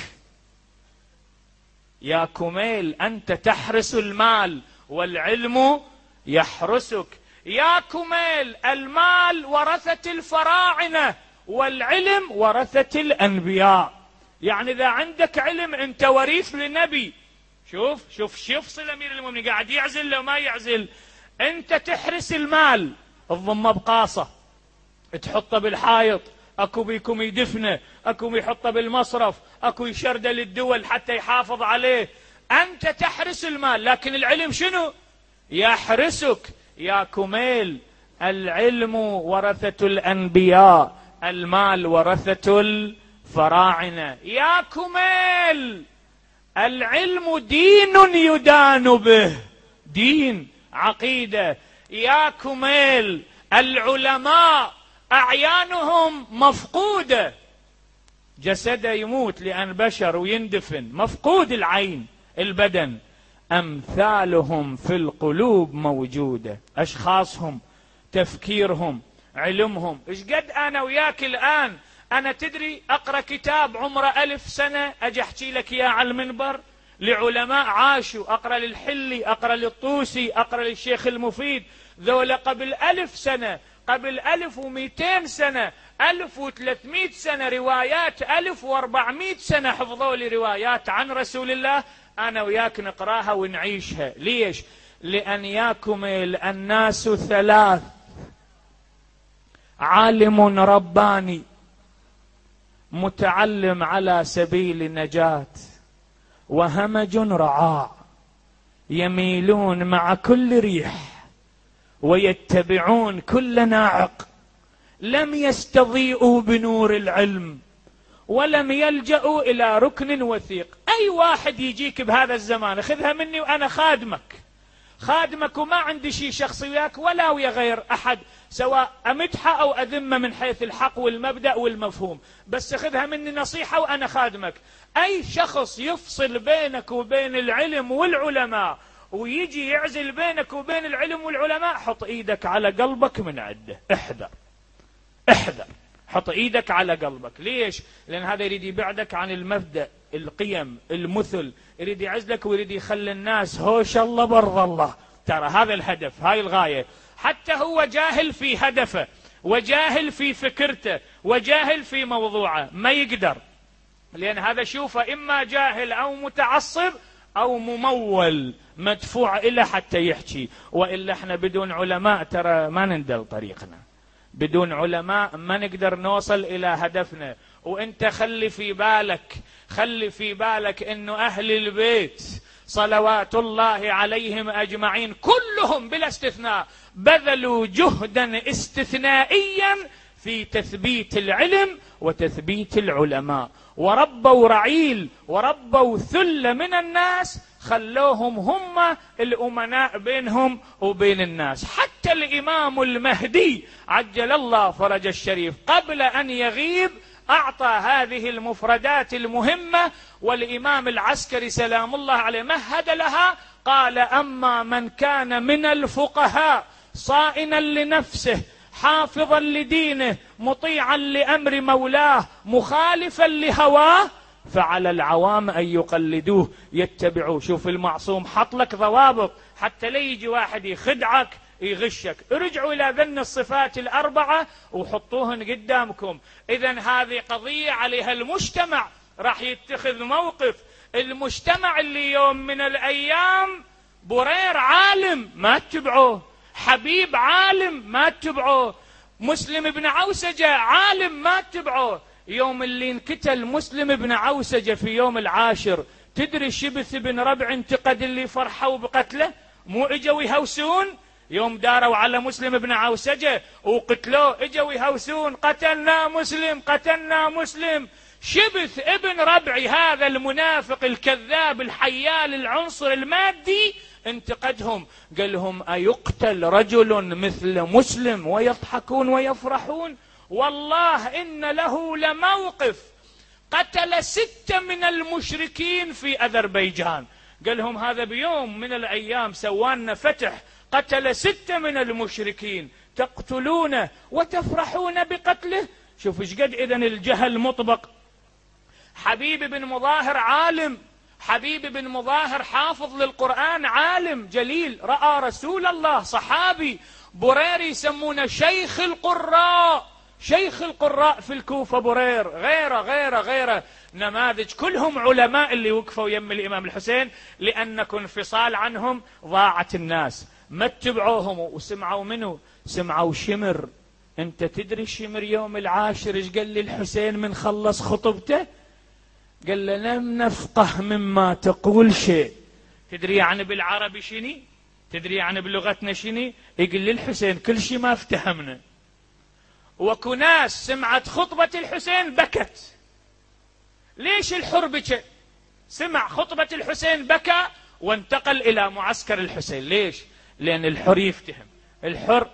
يا كميل أنت تحرس المال والعلم يحرسك. يا كميل المال ورثة الفراعنة والعلم ورثة الأنبياء. يعني إذا عندك علم أنت وريث لنبي. شوف شوف شوف صلة أمير المؤمنين قاعد يعزل لو ما يعزل. أنت تحرس المال، تضمه بقاصة، تحطه بالحائط، أكو بيكم يدفنه، أكو يحطه بالمصرف، أكو يشرده للدول حتى يحافظ عليه. أنت تحرس المال، لكن العلم شنو؟ يحرسك. يا كميل، العلم ورثة الأنبياء، المال ورثة الفراعنة. يا كميل، العلم دين يدان به، دين عقيدة. يا كميل، العلماء أعيانهم مفقودة، جسده يموت لأن بشر ويندفن، مفقود العين البدن، أمثالهم في القلوب موجودة. أشخاصهم، تفكيرهم، علمهم. إيش قد أنا وياك الآن، أنا تدري أقرأ كتاب عمره ألف سنة أجي أحكي لك يا على المنبر لعلماء عاشوا، أقرأ للحلي، أقرأ للطوسي، أقرأ للشيخ المفيد، ذولا قبل ألف سنة، قبل ألف ومئتين سنة، ألف وثلاثمائة سنة، روايات ألف وأربعمائة سنة حفظوا لي روايات عن رسول الله، أنا وياك نقراها ونعيشها. ليش؟ لأن ياكم الناس ثلاث: عالم رباني، متعلم على سبيل النجاة، وهمج رعاع، يميلون مع كل ريح ويتبعون كل ناعق، لم يستضيئوا بنور العلم ولم يلجأوا إلى ركن وثيق. أي واحد يجيك بهذا الزمان خذها مني وأنا خادمك، خادمك وما عندي شيء شخصي وياك ولا ويا غير أحد، سواء أمدحه أو أذمه من حيث الحق والمبدأ والمفهوم، بس خذها مني نصيحة وأنا خادمك. أي شخص يفصل بينك وبين العلم والعلماء ويجي يعزل بينك وبين العلم والعلماء، حط إيدك على قلبك من عده، احذر احذر، حط إيدك على قلبك. ليش؟ لأن هذا يريد يبعدك عن المبدأ، القيم، المثل، يريد يعزلك ويريد يخلي الناس هوش الله برض الله. ترى هذا الهدف، هاي الغاية. حتى هو جاهل في هدفه وجاهل في فكرته وجاهل في موضوعه، ما يقدر، لأن هذا شوفه إما جاهل أو متعصب أو ممول مدفوع إلى حتى يحكي. وإلا احنا بدون علماء ترى ما نندل طريقنا، بدون علماء ما نقدر نوصل إلى هدفنا. وانت خلي في بالك، خلي في بالك انه اهل البيت صلوات الله عليهم اجمعين كلهم بلا استثناء بذلوا جهدا استثنائيا في تثبيت العلم وتثبيت العلماء، وربوا رعيل وربوا ثلة من الناس، خلوهم هم الأمناء بينهم وبين الناس. حتى الإمام المهدي عجل الله فرج الشريف قبل أن يغيب أعطى هذه المفردات المهمة، والإمام العسكري سلام الله عليه مهد لها، قال: أما من كان من الفقهاء صائنا لنفسه حافظا لدينه مطيعا لأمر مولاه مخالفا لهواه فعلى العوام أن يقلدوه يتبعوه. شوف المعصوم حط لك ضوابط حتى لا يجي واحد يخدعك يغشك. ارجعوا إلى ذن الصفات الأربعة وحطوهن قدامكم. إذن هذه قضية عليها المجتمع راح يتخذ موقف. المجتمع اللي يوم من الأيام برير عالم ما تتبعوه، حبيب عالم ما تتبعوه، مسلم بن عوسجة عالم ما تتبعوه. يوم اللي انقتل مسلم بن عوسجة في يوم العاشر، تدري شبث بن ربع انتقد اللي فرحوا بقتله؟ مو اجوا يهوسون يوم داروا على مسلم بن عوسجة وقتلوه، اجوا يهوسون قتلنا مسلم قتلنا مسلم. شبث ابن ربعي هذا المنافق الكذاب الحيال العنصر المادي انتقدهم، قال لهم: أيقتل رجل مثل مسلم ويضحكون ويفرحون؟ والله إن له لموقف. قتل ستة من المشركين في أذربيجان، قال لهم هذا بيوم من الأيام سوانا فتح، قتل ستة من المشركين، تقتلونه وتفرحون بقتله. شوف ايش قد إذن الجهل مطبق. حبيب بن مظاهر عالم، حبيب بن مظاهر حافظ للقرآن عالم جليل، رأى رسول الله، صحابي. برير يسمونه شيخ القراء، شيخ القراء في الكوفة برير، غيره غيره غيره نماذج كلهم علماء اللي وقفوا يم الإمام الحسين، لأنكم انفصال عنهم ضاعت الناس، ما اتبعوهم وسمعوا منه، سمعوا شمر. انت تدري شمر يوم العاشر ايش قال للحسين من خلص خطبته؟ قال له: لم نفقه مما تقول شيء تدري يعني بالعربي شني؟ تدري يعني بلغتنا شني؟ يقول لي الحسين كل شيء ما افتهمنا. وكو ناس سمعت خطبة الحسين بكت. ليش الحر بكى؟ سمع خطبة الحسين بكى وانتقل إلى معسكر الحسين. ليش؟ لأن الحر يفتهم، الحر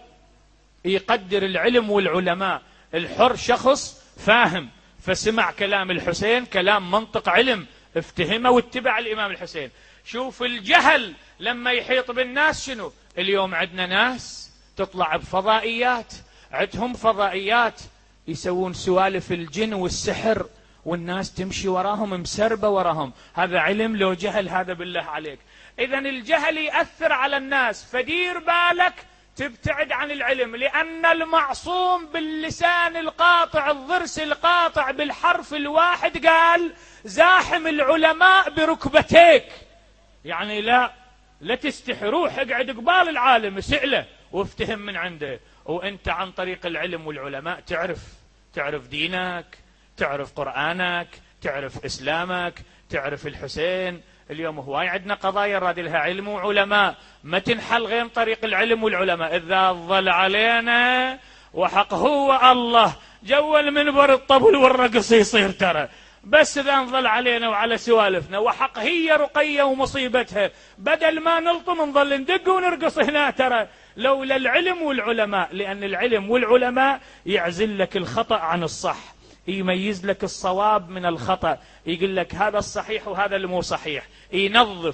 يقدر العلم والعلماء، الحر شخص فاهم، فسمع كلام الحسين كلام منطق علم، افتهمه واتبع الإمام الحسين. شوف الجهل لما يحيط بالناس شنو؟ اليوم عندنا ناس تطلع بفضائيات، عندهم فضائيات يسوون سوالف الجن والسحر والناس تمشي وراهم مسربة وراهم. هذا علم لو جهل؟ هذا بالله عليك. إذن الجهل يأثر على الناس، فدير بالك تبتعد عن العلم، لأن المعصوم باللسان القاطع الضرس القاطع بالحرف الواحد قال زاحم العلماء بركبتيك. يعني لا لا تستحي، روح اقعد قبال العالم اسأله وافتهم من عنده، وانت عن طريق العلم والعلماء تعرف تعرف دينك، تعرف قرآنك، تعرف إسلامك، تعرف الحسين. اليوم هواي عندنا قضايا راد لها علم وعلماء ما تنحل غير طريق العلم والعلماء. إذا ظل علينا وحق هو الله جو المنبر الطبل والرقص يصير ترى، بس إذا نظل علينا وعلى سوالفنا وحق هي رقية ومصيبتها، بدل ما نلطم نظل ندق ونرقص هنا ترى، لولا العلم والعلماء. لأن العلم والعلماء يعزل لك الخطأ عن الصح، يميز لك الصواب من الخطأ، يقول لك هذا الصحيح وهذا المو صحيح، ينظف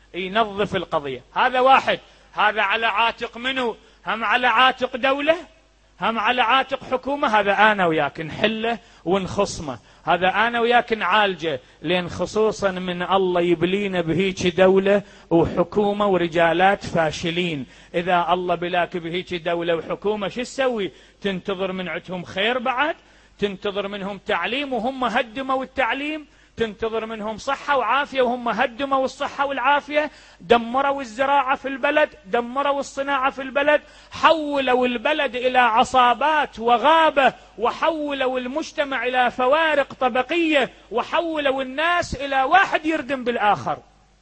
ينظف القضية. هذا واحد. هذا على عاتق منه؟ هم على عاتق دولة، هم على عاتق حكومة. هذا أنا وياك نحله ونخصمه، هذا أنا وياك نعالجه، لأن خصوصا من الله يبلينا بهيك دولة وحكومة ورجالات فاشلين. إذا الله بلاك بهيك دولة وحكومة شو تسوي؟ تنتظر من عندهم خير بعد؟ تنتظر منهم تعليم وهم هدموا التعليم؟ تنتظر منهم صحة وعافية وهم هدموا الصحة والعافية؟ دمروا الزراعة في البلد، دمروا الصناعة في البلد، حولوا البلد إلى عصابات وغابة، وحولوا المجتمع إلى فوارق طبقية، وحولوا الناس إلى واحد يردم بالآخر.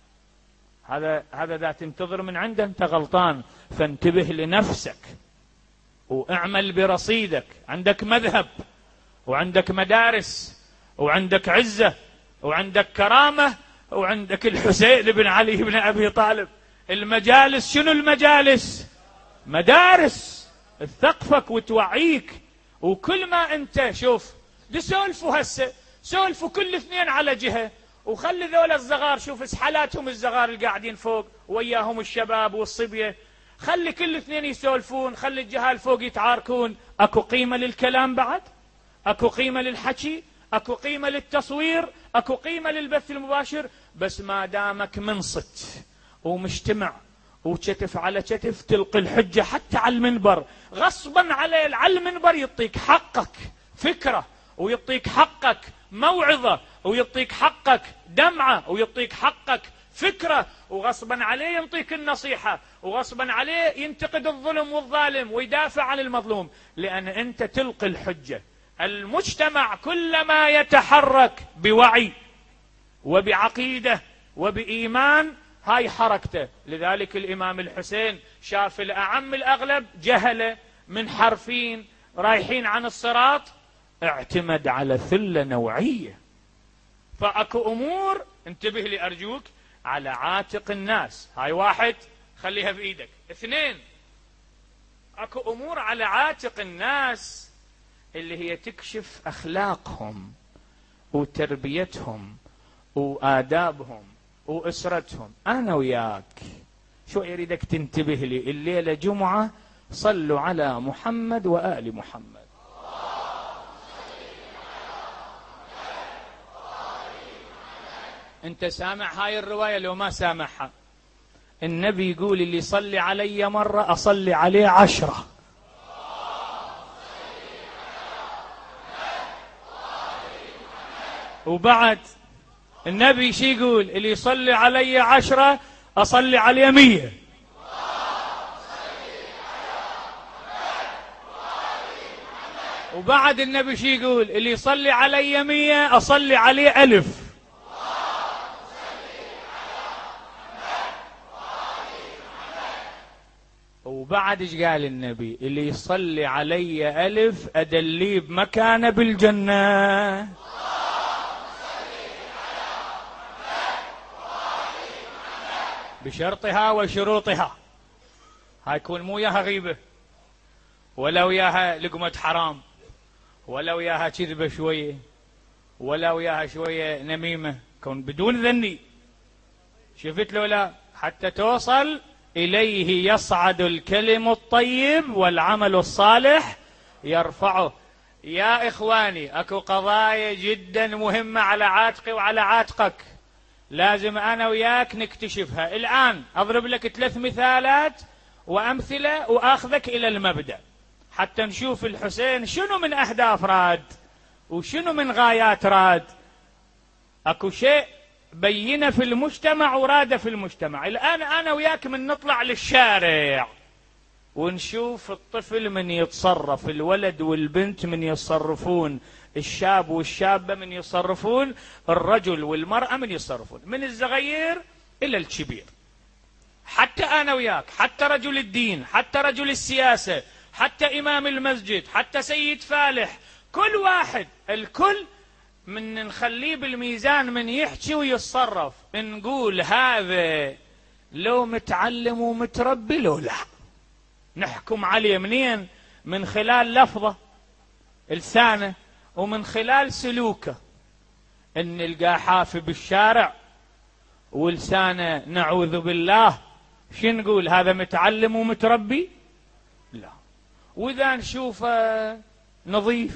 هذا هذا ذا تنتظر من عنده أنت غلطان. فانتبه لنفسك واعمل برصيدك. عندك مذهب وعندك مدارس وعندك عزة وعندك كرامة وعندك الحسين بن علي بن أبي طالب. المجالس شنو المجالس؟ مدارس تثقفك وتوعيك. وكل ما أنت شوف دي سولفوا هسه، سولفوا كل اثنين على جهة، وخلي ذولا الصغار شوف اسحالاتهم الصغار اللي قاعدين فوق وياهم الشباب والصبية، خلي كل اثنين يسولفون، خلي الجهال فوق يتعاركون. أكو قيمة للكلام بعد؟ أكو قيمة للحكي؟ أكو قيمة للتصوير؟ أكو قيمة للبث المباشر؟ بس ما دامك منصت ومجتمع وكتف على كتف تلقي الحجة حتى على المنبر، غصبا على على المنبر يعطيك حقك فكرة، ويعطيك حقك موعظة، ويعطيك حقك دمعة، ويعطيك حقك فكرة، وغصبا عليه ينطيك النصيحة، وغصبا عليه ينتقد الظلم والظالم ويدافع عن المظلوم، لأن أنت تلقي الحجة. المجتمع كلما يتحرك بوعي وبعقيدة وبإيمان هاي حركته. لذلك الإمام الحسين شاف الأعم الأغلب جهلة من حرفين رايحين عن الصراط، اعتمد على ثلة نوعية. فأكو أمور انتبه لي أرجوك على عاتق الناس. هاي واحد خليها بإيدك. اثنين، أكو أمور على عاتق الناس اللي هي تكشف أخلاقهم وتربيتهم وآدابهم وأسرتهم. أنا وياك شو يريدك تنتبه لي الليلة جمعة، صلوا على محمد وآل محمد. أنت سامع هاي الرواية لو ما سامعها؟ النبي يقول اللي يصلي علي مرة أصلي عليه عشرة. وبعد النبي شي يقول؟ اللي يصلي علي عشرة أصلي عليه مية. وبعد النبي شي يقول؟ اللي يصلي علي مية أصلي عليه ألف. وبعد ايش قال النبي؟ اللي يصلي علي ألف أدليه بمكانه بالجنة. بشرطها وشروطها. هاي يكون مو وياها غيبة، ولا وياها لقمة حرام، ولا وياها كذبة شوية، ولا وياها شوية نميمة، كون بدون ذني. شفت لو لا؟ حتى توصل إليه يصعد الكلم الطيب والعمل الصالح يرفعه. يا إخواني، أكو قضايا جدا مهمة على عاتقي وعلى عاتقك، لازم أنا وياك نكتشفها. الآن أضرب لك ثلاث مثالات وأمثلة وأخذك إلى المبدأ حتى نشوف الحسين شنو من أهداف راد وشنو من غايات راد. أكو شيء بينه في المجتمع وراده في المجتمع. الآن أنا وياك من نطلع للشارع ونشوف الطفل من يتصرف، الولد والبنت من يتصرفون، الشاب والشابة من يتصرفون، الرجل والمرأة من يتصرفون، من الصغير إلى الكبير. حتى أنا وياك، حتى رجل الدين، حتى رجل السياسة، حتى إمام المسجد، حتى سيد فالح، كل واحد، الكل من نخليه بالميزان من يحكي ويتصرف نقول هذا لو متعلم ومتربي لو لا. نحكم عليه منين؟ من خلال لفظه لسانه ومن خلال سلوكه. ان نلقاه حافي بالشارع ولسانه نعوذ بالله، شو نقول؟ هذا متعلم ومتربي؟ لا. واذا نشوفه نظيف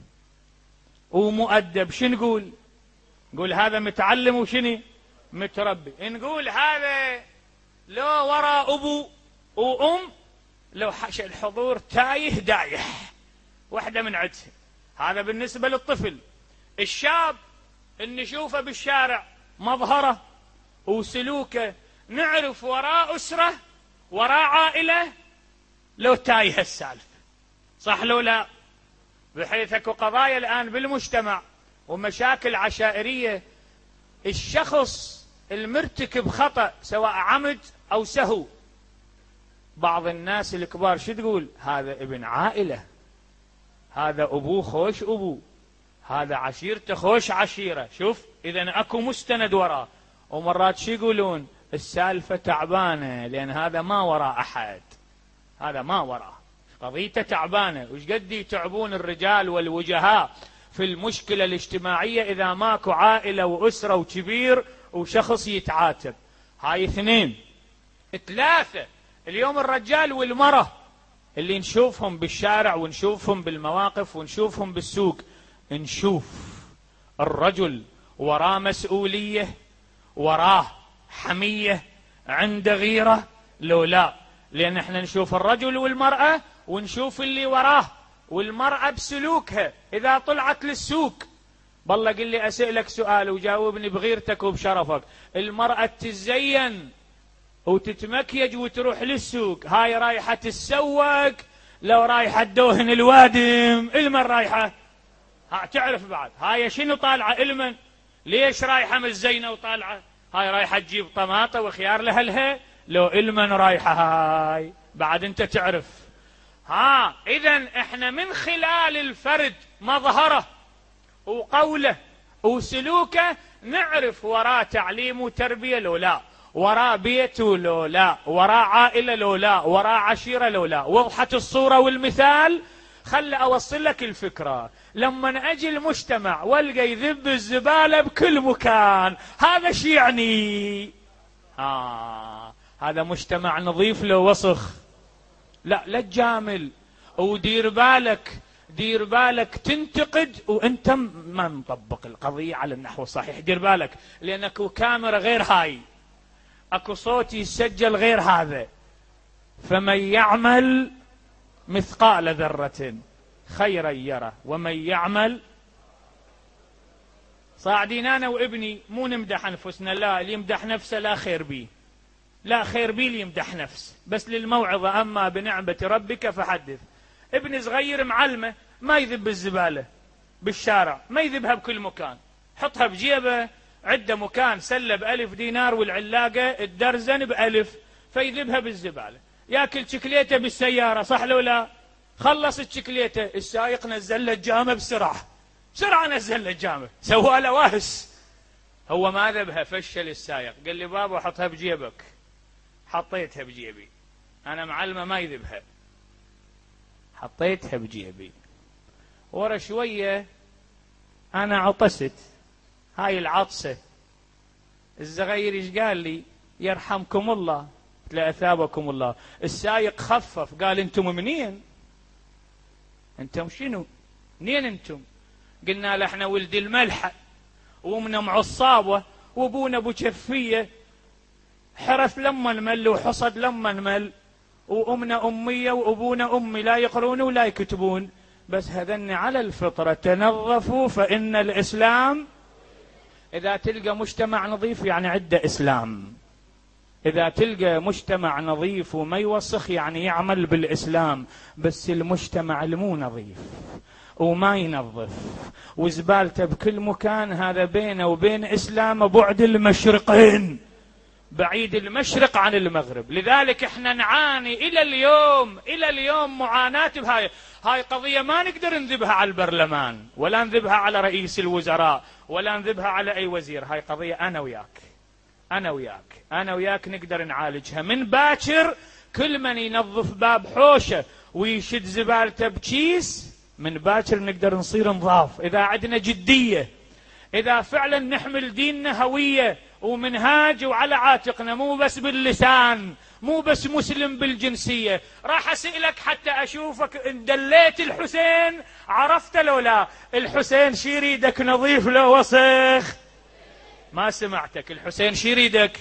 ومؤدب شو نقول؟ نقول هذا متعلم وشني؟ متربي. نقول هذا لو وراء ابو وام لو حش الحضور تايه دايح، واحدة من عدها. هذا بالنسبة للطفل. الشاب ان نشوفه بالشارع مظهره وسلوكه نعرف وراء أسرة وراء عائلة لو تايه السالفة، صح لو لا؟ بحيث اكو قضايا الآن بالمجتمع ومشاكل عشائرية، الشخص المرتكب خطأ سواء عمد أو سهو، بعض الناس الكبار شو تقول؟ هذا ابن عائلة، هذا أبوه خوش أبوه، هذا عشيرته خوش عشيرة. شوف إذا أكو مستند وراه. ومرات شو يقولون؟ السالفة تعبانة لأن هذا ما وراء أحد، هذا ما وراء، قضيته تعبانة. وش قد يتعبون الرجال والوجهاء في المشكلة الاجتماعية إذا ماكو عائلة وأسرة وكبير وشخص يتعاتب. هاي اثنين. ثلاثة، اليوم الرجال والمرأة اللي نشوفهم بالشارع ونشوفهم بالمواقف ونشوفهم بالسوق، نشوف الرجل وراه مسؤولية، وراه حمية، عنده غيرة لو لا؟ لأن احنا نشوف الرجل والمرأة ونشوف اللي وراه، والمرأة بسلوكها إذا طلعت للسوق. بالله قل لي أسألك سؤال وجاوبني بغيرتك وبشرفك. المرأة تتزين وتتمكيج وتروح للسوق، هاي رايحة تتسوق لو رايحة تدوهن الوادم؟ المن رايحة؟ ها تعرف بعد هاي شنو طالعة؟ المن ليش رايحة مزينة وطالعة؟ هاي رايحة تجيب طماطة وخيار لهلها لو المن رايحة هاي بعد انت تعرف. ها اذا احنا من خلال الفرد مظهره وقوله وسلوكه نعرف وراه تعليم وتربية لو لا، وراه بيته لو لا، وراه عائلة لو لا، وراه عشيرة لو لا. وضحت الصورة والمثال؟ خل أوصل لك الفكرة. لما أجي المجتمع والقى يذب الزبالة بكل مكان، هذا شي يعني؟ آه هذا مجتمع نظيف لو وسخ؟ لا، لا تجامل ودير بالك، دير بالك تنتقد وانت ما مطبق القضية على النحو الصحيح. دير بالك لأن اكو كاميرا غير هاي، اكو صوت يسجل غير هذا. فمن يعمل مثقال ذرة خيرا يره ومن يعمل. صاعدين انا وابني مو نمدح انفسنا، لا، اللي يمدح نفسه لا خير بيه، لا خير بيه اللي يمدح نفسه، بس للموعظة اما بنعمة ربك فحدث. ابن صغير معلمه ما يذب الزبالة بالشارع، ما يذبها بكل مكان، حطها بجيبه، عنده مكان سلة بألف دينار والعلاقة الدرزن بألف، فيذبها بالزبالة. ياكل شكليته بالسيارة، صح لو لا؟ خلص الشكليته، السائق نزل له الجامة بسرعة، بسرعة نزل له الجامة، سوى له واهس. هو ما ذبها، فشل السائق، قال لي بابا حطها بجيبك. حطيتها بجيبي، أنا معلمة ما يذبها، حطيتها بجيبي. ورا شوية أنا عطست، هاي العطسة. الزغير ايش قال لي؟ يرحمكم الله. لا أثابكم الله. السائق خفف، قال انتم منين؟ انتم شنو؟ منين انتم؟ قلنا له احنا ولد الملحة، وامنا معصابة، وابونا ابو شفية، حرف لما المل وحصد لما المل، وامنا امية وابونا امي، لا يقرون ولا يكتبون، بس هذن على الفطرة، تنظفوا فإن الإسلام. إذا تلقى مجتمع نظيف يعني عده إسلام. إذا تلقى مجتمع نظيف وما يوسخ يعني يعمل بالإسلام. بس المجتمع المو نظيف وما ينظف وزبالته بكل مكان، هذا بينه وبين إسلام بعد المشرقين، بعيد المشرق عن المغرب. لذلك احنا نعاني إلى اليوم، إلى اليوم معاناة بهاي. هاي قضية ما نقدر نذبها على البرلمان، ولا نذبها على رئيس الوزراء، ولا نذبها على أي وزير. هاي قضية أنا وياك، أنا وياك، أنا وياك نقدر نعالجها من باكر. كل من ينظف باب حوشة ويشد زبالته بكيس، من باكر نقدر نصير نظاف. إذا عندنا جدية، إذا فعلا نحمل ديننا هوية ومنهاج وعلى عاتقنا، مو بس باللسان، مو بس مسلم بالجنسية. راح أسألك حتى أشوفك إن دليت الحسين عرفت لو لا. الحسين شي يريدك، نظيف لو وسخ؟ ما سمعتك. الحسين شي يريدك؟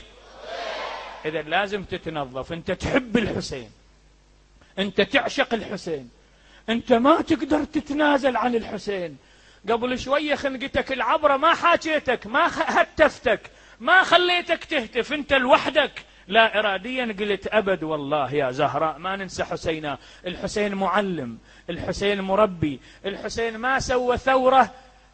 إذا لازم تتنظف. أنت تحب الحسين، أنت تعشق الحسين، أنت ما تقدر تتنازل عن الحسين. قبل شوية خنقتك العبرة ما حاجيتك، ما هتفتك، ما خليتك تهتف، أنت لوحدك لا إراديا قلت أبد والله يا زهراء ما ننسى حسينا. الحسين معلم، الحسين مربي، الحسين ما سوى ثورة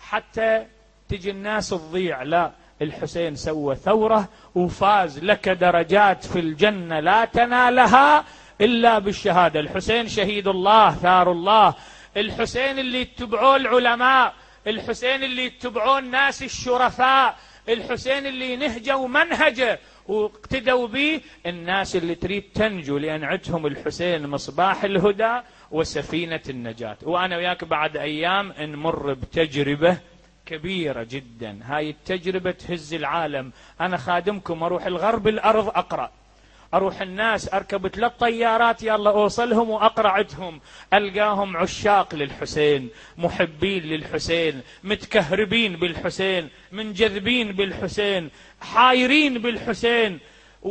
حتى تجي الناس تضيع، لا، الحسين سوى ثورة وفاز. لك درجات في الجنة لا تنالها إلا بالشهادة. الحسين شهيد الله، ثار الله. الحسين اللي يتبعوه العلماء، الحسين اللي يتبعوه الناس الشرفاء، الحسين اللي نهجوا منهجه واقتدوا به الناس اللي تريد تنجو، لأن عندهم الحسين مصباح الهدى وسفينة النجاة. وأنا وياك بعد أيام نمر بتجربة كبيرة جدا. هاي التجربة تهز العالم. أنا خادمكم، أروح الغرب الأرض أقرأ، أروح الناس أركب ثلاث طيارات يلا أوصلهم وأقرأ عندهم، ألقاهم عشاق للحسين، محبين للحسين، متكهربين بالحسين، منجذبين بالحسين، حايرين بالحسين.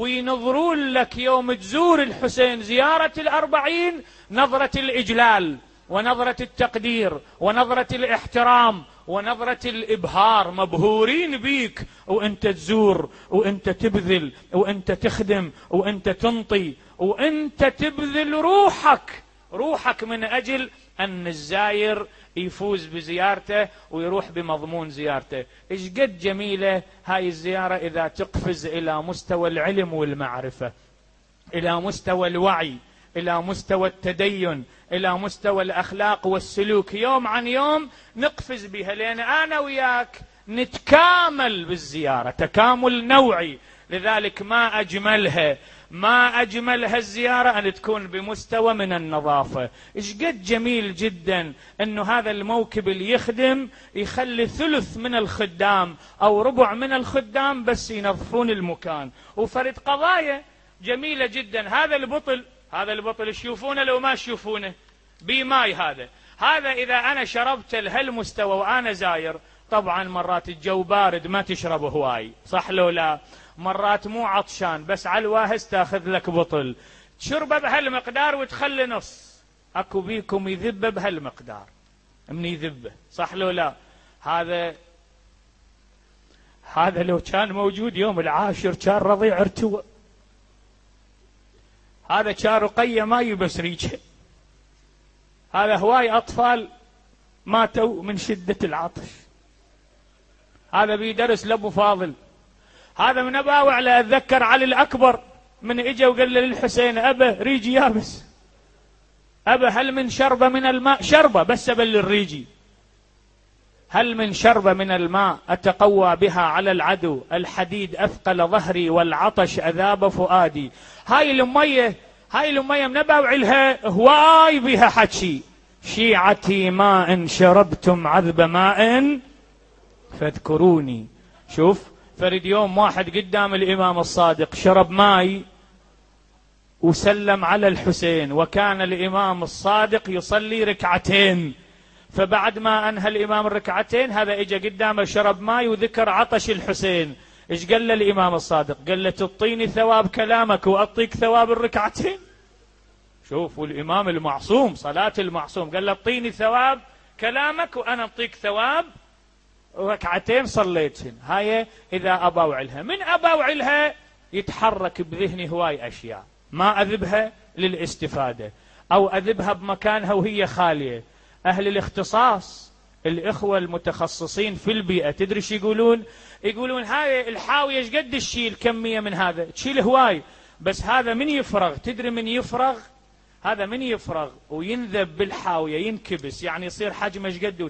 وينظرون لك يوم تزور الحسين زيارة الأربعين نظرة الإجلال ونظرة التقدير ونظرة الاحترام ونظرة الإبهار، مبهورين بيك وأنت تزور وأنت تبذل وأنت تخدم وأنت تنطي وأنت تبذل روحك، روحك من أجل أن الزائر يفوز بزيارته ويروح بمضمون زيارته. إيش قد جميلة هاي الزيارة إذا تقفز إلى مستوى العلم والمعرفة، إلى مستوى الوعي، إلى مستوى التدين، إلى مستوى الأخلاق والسلوك. يوم عن يوم نقفز بها، لأن أنا وياك نتكامل بالزيارة تكامل نوعي. لذلك ما أجملها، ما أجملها الزيارة أن تكون بمستوى من النظافة. إيش قد جميل جدا أنه هذا الموكب اللي يخدم يخلي ثلث من الخدام أو ربع من الخدام بس ينظفون المكان. وفرد قضايا جميلة جدا. هذا البطل، هذا البطل تشوفونه لو ما تشوفونه بماي، هذا هذا إذا أنا شربت لهالمستوى وأنا زاير، طبعا مرات الجو بارد ما تشربه هواي، صح لو لا؟ مرات مو عطشان بس على الواهس تاخذ لك بطل تشربه بهالمقدار وتخلي نص. اكو بيكم يذبه بهالمقدار، من يذبه، صح لو لا؟ هذا هذا لو كان موجود يوم العاشر كان رضيع ارتوى. هذا كان رقية ما يبس ريجه. هذا هواي أطفال ماتوا من شدة العطش. هذا بيدرس لأبو فاضل. هذا من أباوع لا أتذكر علي الأكبر من اجا وقال للحسين أبا ريجي يابس، أبا هل من شربة من الماء؟ شربة بس بل الريجي. هل من شربة من الماء أتقوى بها على العدو؟ الحديد أثقل ظهري والعطش أذاب فؤادي. هاي الأمية هاي الأمية من أباوعي لها هواي بها حكي. شيعتي ماء شربتم عذب ماء فاذكروني. شوف، فرد يوم واحد قدام الإمام الصادق شرب ماي وسلم على الحسين، وكان الإمام الصادق يصلي ركعتين، فبعد ما أنهى الإمام الركعتين هذا إجا قدامه شرب ماي وذكر عطش الحسين. إيش قال له الإمام الصادق؟ قال له تعطيني ثواب كلامك وأعطيك ثواب الركعتين. شوفوا الإمام المعصوم، صلاة المعصوم، قال له اعطيني ثواب كلامك وأنا أعطيك ثواب ركعتين صليتهن. هاي إذا أباوع لها. من أباوع لها يتحرك بذهني هواي أشياء ما أذبها للاستفادة أو أذبها بمكانها وهي خالية. أهل الاختصاص الإخوة المتخصصين في البيئة تدري شو يقولون؟ يقولون هاي الحاوية ايش قد تشيل كمية من هذا؟ تشيل هواي، بس هذا من يفرغ، تدري من يفرغ؟ هذا من يفرغ وينذب بالحاوية ينكبس، يعني يصير حجمه ايش قد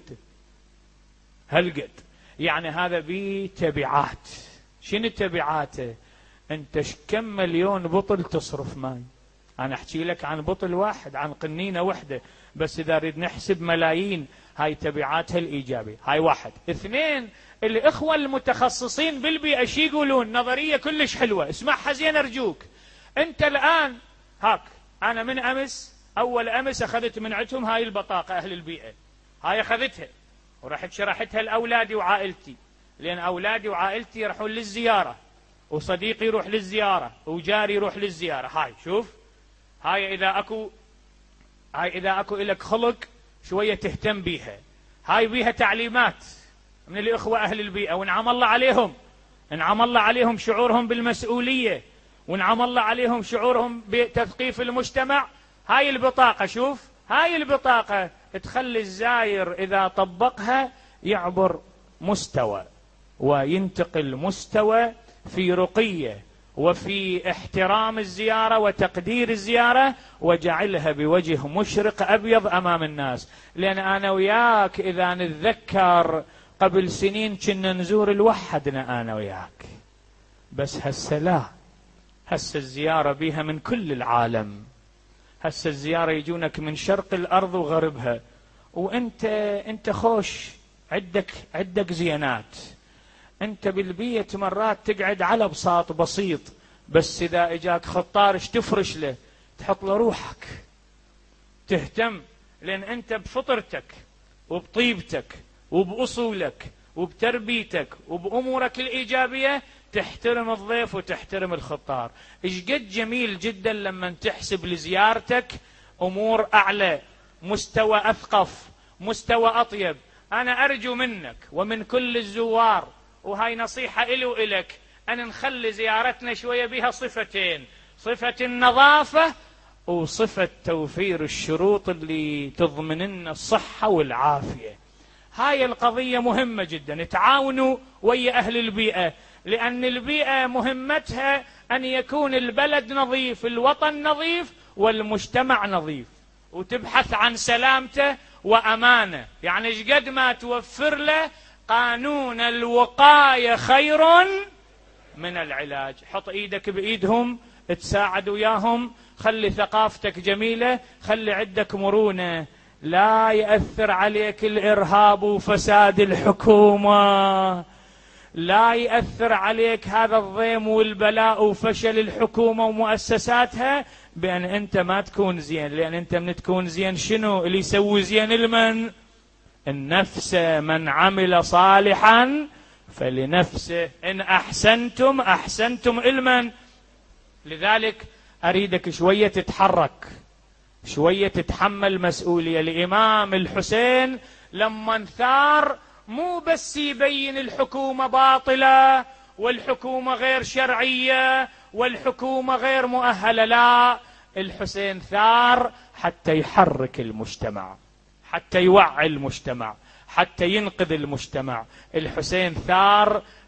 هالقد. يعني هذا بيه تبعات. شنو تبعاته؟ انت كم مليون بطل تصرف ماي؟ انا احكي لك عن بطل واحد، عن قنينة وحدة، بس اذا نريد نحسب ملايين. هاي تبعاتها الايجابية. هاي واحد. اثنين، الاخوة المتخصصين بالبيئة شي يقولون؟ نظرية كلش حلوة، اسمعها زين ارجوك. انت الان هاك، انا من امس اول امس اخذت من عندهم هاي البطاقة اهل البيئة، هاي اخذتها ورحت شرحتها لاولادي وعائلتي، لان اولادي وعائلتي يروحون للزيارة، وصديقي يروح للزيارة، وجاري يروح للزيارة. هاي شوف، هاي اذا اكو هاي اذا اكو لك خلق شوية تهتم بيها. هاي بيها تعليمات من الاخوة اهل البيئة، وانعم الله عليهم، انعم الله عليهم شعورهم بالمسؤولية، وانعم الله عليهم شعورهم بتثقيف المجتمع. هاي البطاقة، شوف هاي البطاقة تخلي الزاير إذا طبقها يعبر مستوى وينتقل مستوى في رقية وفي احترام الزيارة وتقدير الزيارة، وجعلها بوجه مشرق أبيض أمام الناس. لأن أنا وياك إذا نتذكر قبل سنين كنا نزور الوحدنا أنا وياك، بس هسه لا، هسه الزيارة بيها من كل العالم، هسه الزيارة يجونك من شرق الأرض وغربها، وانت انت خوش، عندك عندك زينات. انت بالبيت مرات تقعد على بساط بسيط، بس اذا اجاك خطار ايش تفرش له؟ تحط له روحك، تهتم، لان انت بفطرتك وبطيبتك وبأصولك وبتربيتك وبأمورك الإيجابية تحترم الضيف وتحترم الخطار. ايش قد جميل جدا لما تحسب لزيارتك امور اعلى، مستوى اثقف، مستوى اطيب. انا ارجو منك ومن كل الزوار، وهاي نصيحة الي والك، ان نخلي زيارتنا شوية بها صفتين، صفة النظافة وصفة توفير الشروط اللي تضمن لنا الصحة والعافية. هاي القضية مهمة جدا. تعاونوا ويا اهل البيئة، لأن البيئة مهمتها أن يكون البلد نظيف، الوطن نظيف، والمجتمع نظيف، وتبحث عن سلامته وأمانه. يعني ايش قد ما توفر له قانون الوقاية خير من العلاج. حط ايدك بإيدهم، تساعد وياهم، خلي ثقافتك جميلة، خلي عندك مرونة، لا يأثر عليك الإرهاب وفساد الحكومة، لا يأثر عليك هذا الضيم والبلاء وفشل الحكومة ومؤسساتها بأن أنت ما تكون زين. لأن أنت من تكون زين شنو اللي يسوي زين؟ المن النفس، من عمل صالحا فلنفسه، إن أحسنتم أحسنتم المن. لذلك أريدك شوية تتحرك، شوية تتحمل مسؤولية. الإمام الحسين لما ثار مو بس يبين الحكومة باطلة والحكومة غير شرعية والحكومة غير مؤهلة، لا، الحسين ثار حتى يحرك المجتمع، حتى يوعي المجتمع، حتى ينقذ المجتمع. الحسين ثار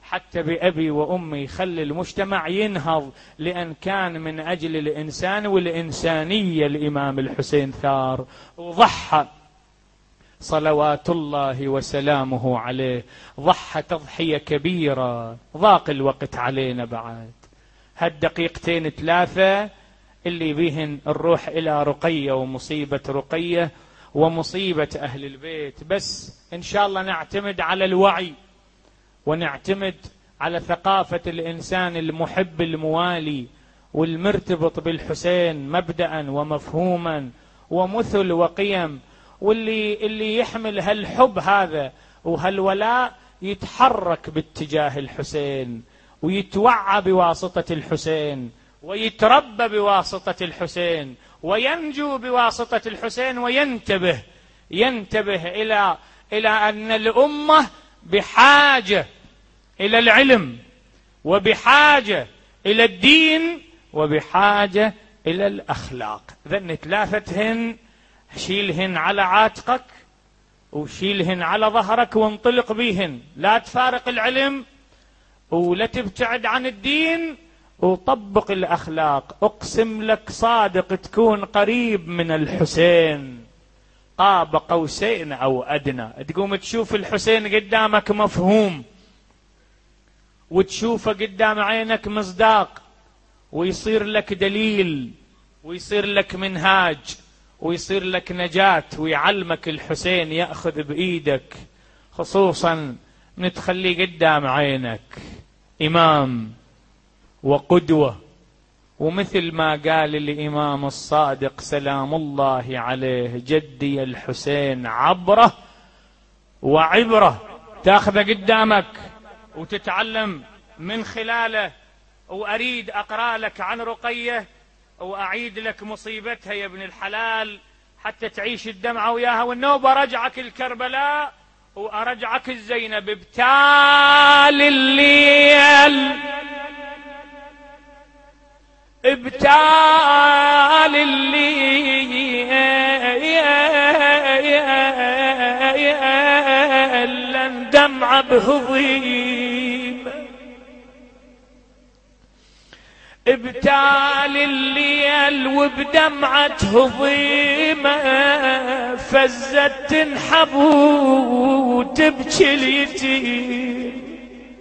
حتى بأبي وأمي، خلي المجتمع ينهض، لأن كان من أجل الإنسان والإنسانية الإمام الحسين ثار وضحى صلوات الله وسلامه عليه، ضحى تضحية كبيرة. ضاق الوقت علينا بعد هالدقيقتين ثلاثة اللي بيهن الروح إلى رقية ومصيبة رقية ومصيبة أهل البيت. بس إن شاء الله نعتمد على الوعي، ونعتمد على ثقافة الإنسان المحب الموالي والمرتبط بالحسين مبدأ ومفهوما ومثل وقيم، واللي اللي يحمل هالحب هذا وهالولاء يتحرك باتجاه الحسين، ويتوعى بواسطة الحسين، ويتربى بواسطة الحسين، وينجو بواسطة الحسين، وينتبه ينتبه إلى إلى أن الأمة بحاجة إلى العلم، وبحاجة إلى الدين، وبحاجة إلى الأخلاق. ذن ثلاثتهن شيلهن على عاتقك، وشيلهن على ظهرك، وانطلق بيهن. لا تفارق العلم، ولا تبتعد عن الدين، وطبق الأخلاق. أقسم لك صادق تكون قريب من الحسين، قاب قوسين أو أدنى. تقوم تشوف الحسين قدامك مفهوم، وتشوفه قدام عينك مصداق، ويصير لك دليل، ويصير لك منهاج، ويصير لك نجاة، ويعلمك الحسين يأخذ بإيدك، خصوصا نتخلي قدام عينك إمام وقدوة. ومثل ما قال الإمام الصادق سلام الله عليه: جدي الحسين عبرة وعبرة. تأخذ قدامك وتتعلم من خلاله. وأريد أقرأ لك عن رقية، وأعيد لك مصيبتها يا ابن الحلال حتى تعيش الدمعة وياها، والنوبة رجعك الكربلاء وأرجعك الزينب. بتال الليل ابتال الليل لن دمع بهضيم، ابتال الليل وبدمعة هضيمة، فزت تنحب وتبكي اليتيم.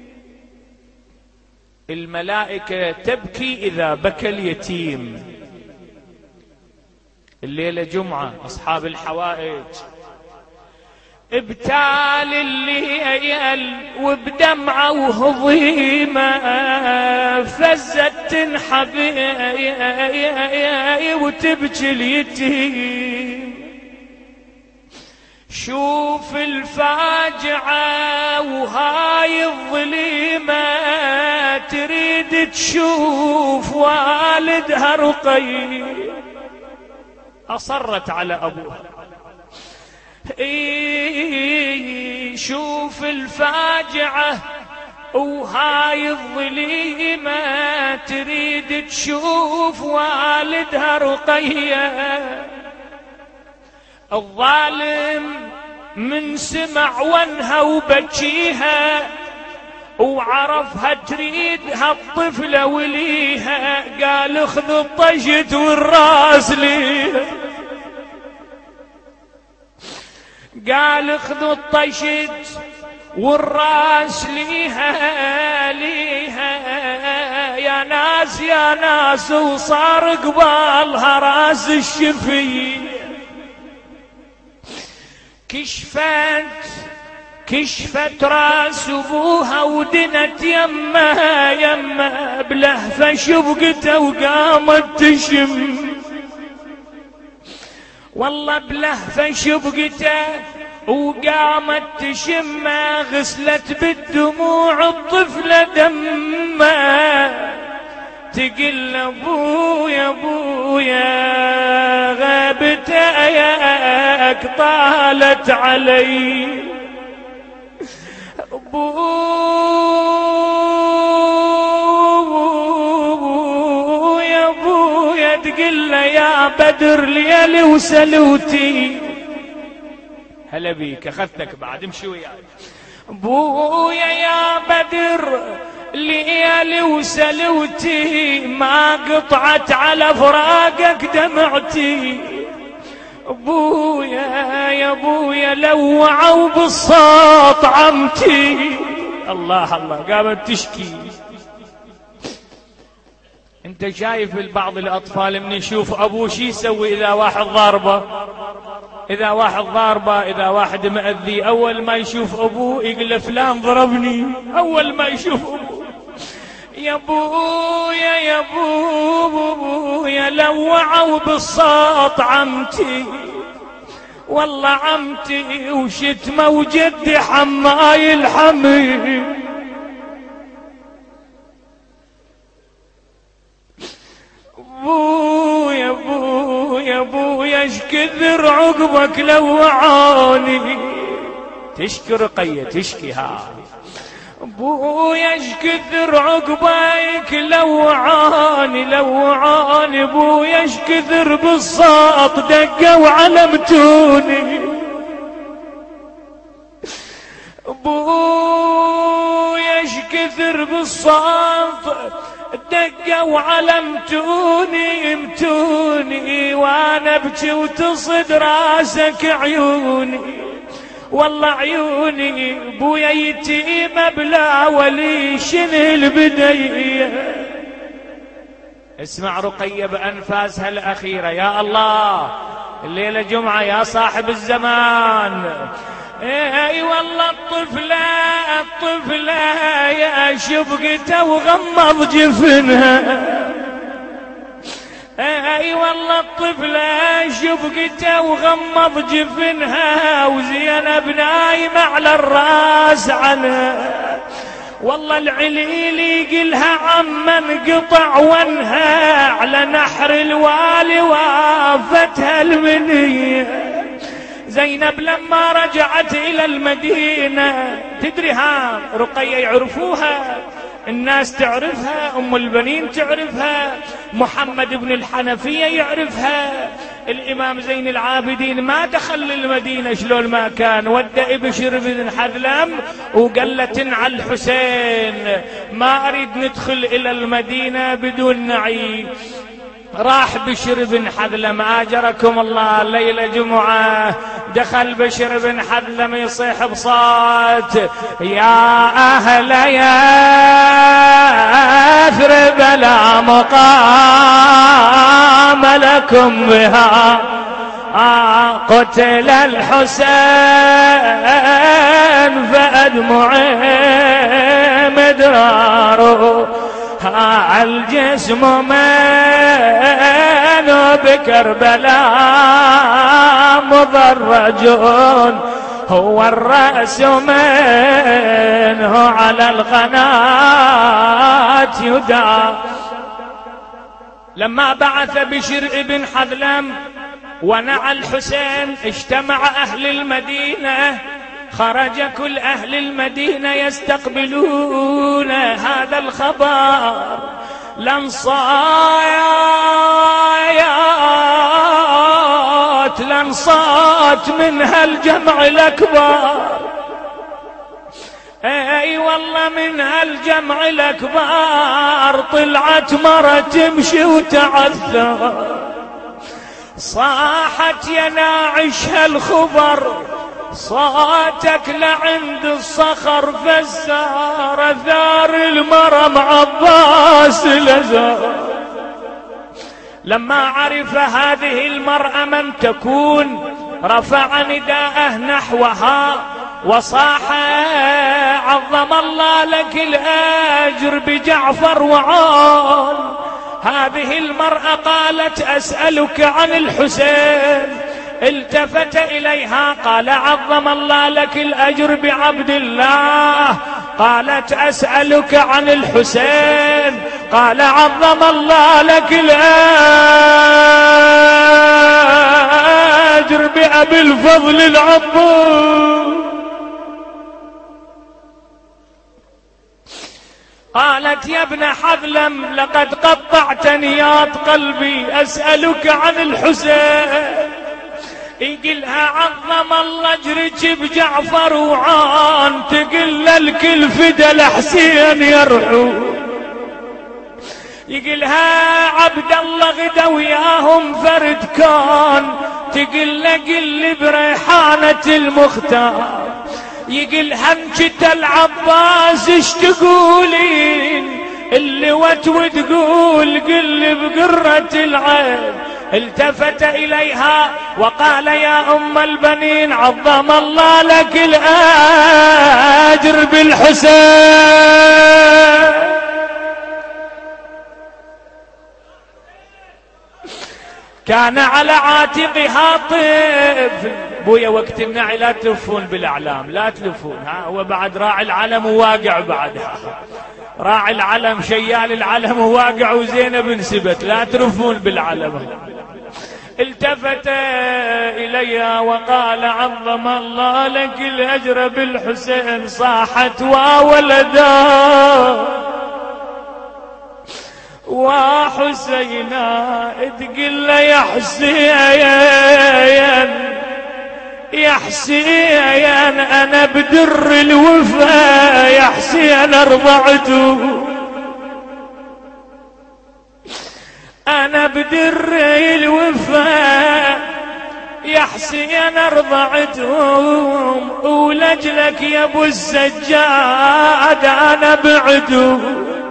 الملائكة تبكي إذا بكى اليتيم. الليلة جمعة أصحاب الحوائج. ابتال الليل وبدمعة وهضيمة، فزت تنحب وتبكي اليتيم. شوف الفاجعة وهاي الظليمة، تريد تشوف والدها رقي، أصرت على أبوها. إيه شوف الفاجعة وهاي الظليمة، تريد تشوف والدها رقية. الظالم من سمع ونها وبكيها، وعرفها تريدها الطفلة وليها، قال اخذ الطشت والراس ليها، قال اخذ الطشت والراس ليها ليها. يا ناس يا ناس وصار قبالها راس الشفي. كشفت كشفت راس ابوها ودنت يمها يمها، بلهفة شبقته وقامت تشم. والله بلهفة شبقته وقامت تشم، غسلت بالدموع الطفلة دمها، تقل ابويا ابويا غابت اياك طالت علي. ابويا ابويا تقل يا بدر ليلي وسلوتي. هلا بيك اخذتك بعد امشي وياي. بويا يا بدر ليالي وسلوتي ما قطعت على فراقك دمعتي. بويا يا بويا لوعوا بالصوت عمتي. الله الله قامت تشكي. انت شايف البعض الاطفال من يشوف ابوه شي يسوي اذا واحد ضاربه، اذا واحد ضاربه، اذا واحد مأذي، اول ما يشوف ابوه يقول فلان ضربني، اول ما يشوف ابوه. يا بويا يا بويا لوعوا بالصوت عمتي، والله عمتي وشتمه وجدي حماي الحمي. بويا بويا بويا ايش كثر عقبك لوعاني. تشكي رقية تشكي ها. بويا ايش كثر عقبك لوعاني لوعاني. بويا ايش كثر بالصوت دقوا علمتوني. بويا ايش كثر بالصوت دقوا علمتوني امتوني، وانا ابكي وتصد راسك عيوني. والله عيوني بويا يتيم بلا ولي شنو البداية. اسمع رقية بأنفاسها الأخيرة. يا الله الليلة جمعة يا صاحب الزمان. اي والله الطفلة الطفلة يا شبقته وغمض جفنها. اي والله الطفلة شبقته وغمض جفنها، وزينب نايمة على الراس عنها. والله العليل يقلها عما انقطع وانها، على نحر الوالي وافتها المنية. زينب لما رجعت إلى المدينة، تدري ها رقية يعرفوها، الناس تعرفها، أم البنين تعرفها، محمد بن الحنفية يعرفها. الإمام زين العابدين ما دخل للمدينة شلون ما كان، ودى بشر بن حذلم وقال له تنعى الحسين، ما أريد ندخل إلى المدينة بدون نعي. راح بشر بن حذلم آجركم الله ليلة جمعة، دخل بشر بن حذلم يصيح بصوت يا أهل يثرب لا مقام لكم بها، قتل الحسين فأدمعي مدراره، ها الجسم من بكربلاء مضرجون، هو الرأس منه على القناة يدعى. لما بعث بشر بن حذلم ونعى الحسين، اجتمع أهل المدينة، خرج كل أهل المدينة يستقبلون هذا الخبر. لنصايات لنصات من هالجمع الأكبر، اي والله من هالجمع الأكبر طلعت مرة تمشي وتعثر، صاحت يا ناعش هالخبر، صوتك لعند الصخر فزار، ثار المرم عباس الأزهر. لما عرف هذه المرأة من تكون، رفع نداءه نحوها وصاح عظم الله لك الأجر بجعفر وعون. هذه المرأة قالت أسألك عن الحسين، التفت إليها قال عظم الله لك الأجر بعبد الله. قالت أسألك عن الحسين، قال عظم الله لك الأجر بأبي الفضل العباس. قالت يا ابن حذلم لقد قطعت نياط قلبي، أسألك عن الحسين. يقلها عظم الله اجرك بجعفر وعان، تقل الكل فدا الحسين يرحو. يقلها عبد الله غدا وياهم فرد كان، تقل قل بريحانة المختار. يقلها انشت العباس اش تقولين، اللي وت وتقول قل بقرة العين. التفت إليها وقال يا أم البنين عظم الله لك الأجر بالحسين. كان على عاتقها طفل. بويا وقت النعي لا تلفون بالأعلام، لا تلفون، ها هو بعد راعي العلم وواقع بعدها، راعي العلم شيال العلم وواقع وزينب انسبت، لا ترفون بالعلم. التفت إليها وقال عظم الله لك الأجر بالحسين. صاحت وولدا وحسينا، تقل يا حسين يا حسين أنا بدر الوفا، يا حسين أرضعته أنا بدر الوفا، يا حسين أرضعتهم ولجلك يا أبو السجاد أنا بعده.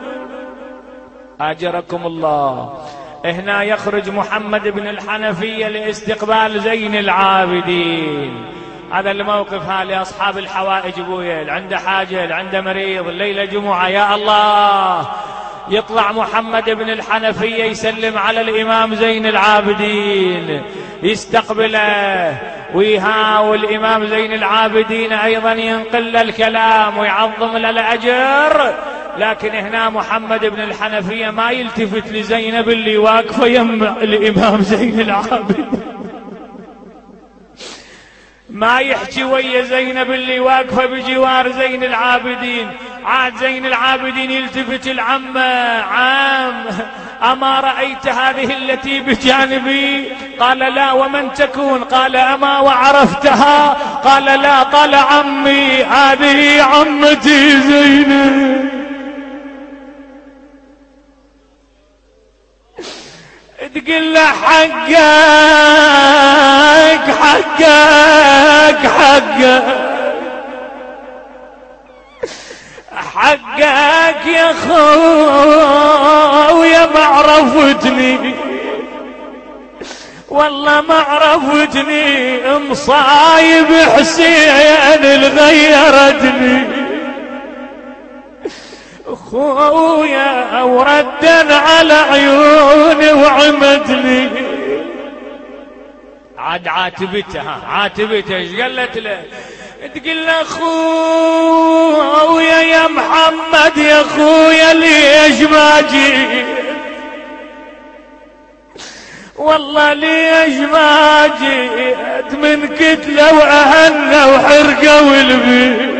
أجركم الله. هنا يخرج محمد بن الحنفية لاستقبال زين العابدين. هذا الموقف ها لأصحاب الحوائج بويا، اللي عنده حاجة، اللي عنده مريض، الليلة جمعة يا الله، يطلع محمد بن الحنفية يسلم على الإمام زين العابدين يستقبله ويهاول الإمام زين العابدين أيضا ينقل الكلام ويعظم الأجر. لكن هنا محمد بن الحنفية ما يلتفت لزينب اللي واقفة يم الإمام زين العابدين، ما يحكي ويا زينب اللي واقفة بجوار زين العابدين. عاد زين العابدين يلتفت العمة، عام أما رأيت هذه التي بجانبي؟ قال لا. ومن تكون؟ قال أما وعرفتها؟ قال لا. قال عمي، هذه عمتي زينب. تقول له حقك حقك حقك حقك يا خويا ما عرفتني، والله ما عرفتني، مصايب حسين الغيرتني خويا وردا على عيوني وعمدني. عاد عاتبتها عاتبتها ايش قالت له؟ تقول له خويا يا محمد يا خويا ليش ما جيت؟ والله ليش ما جيت من كتله واهلنا وحرقه والبيت.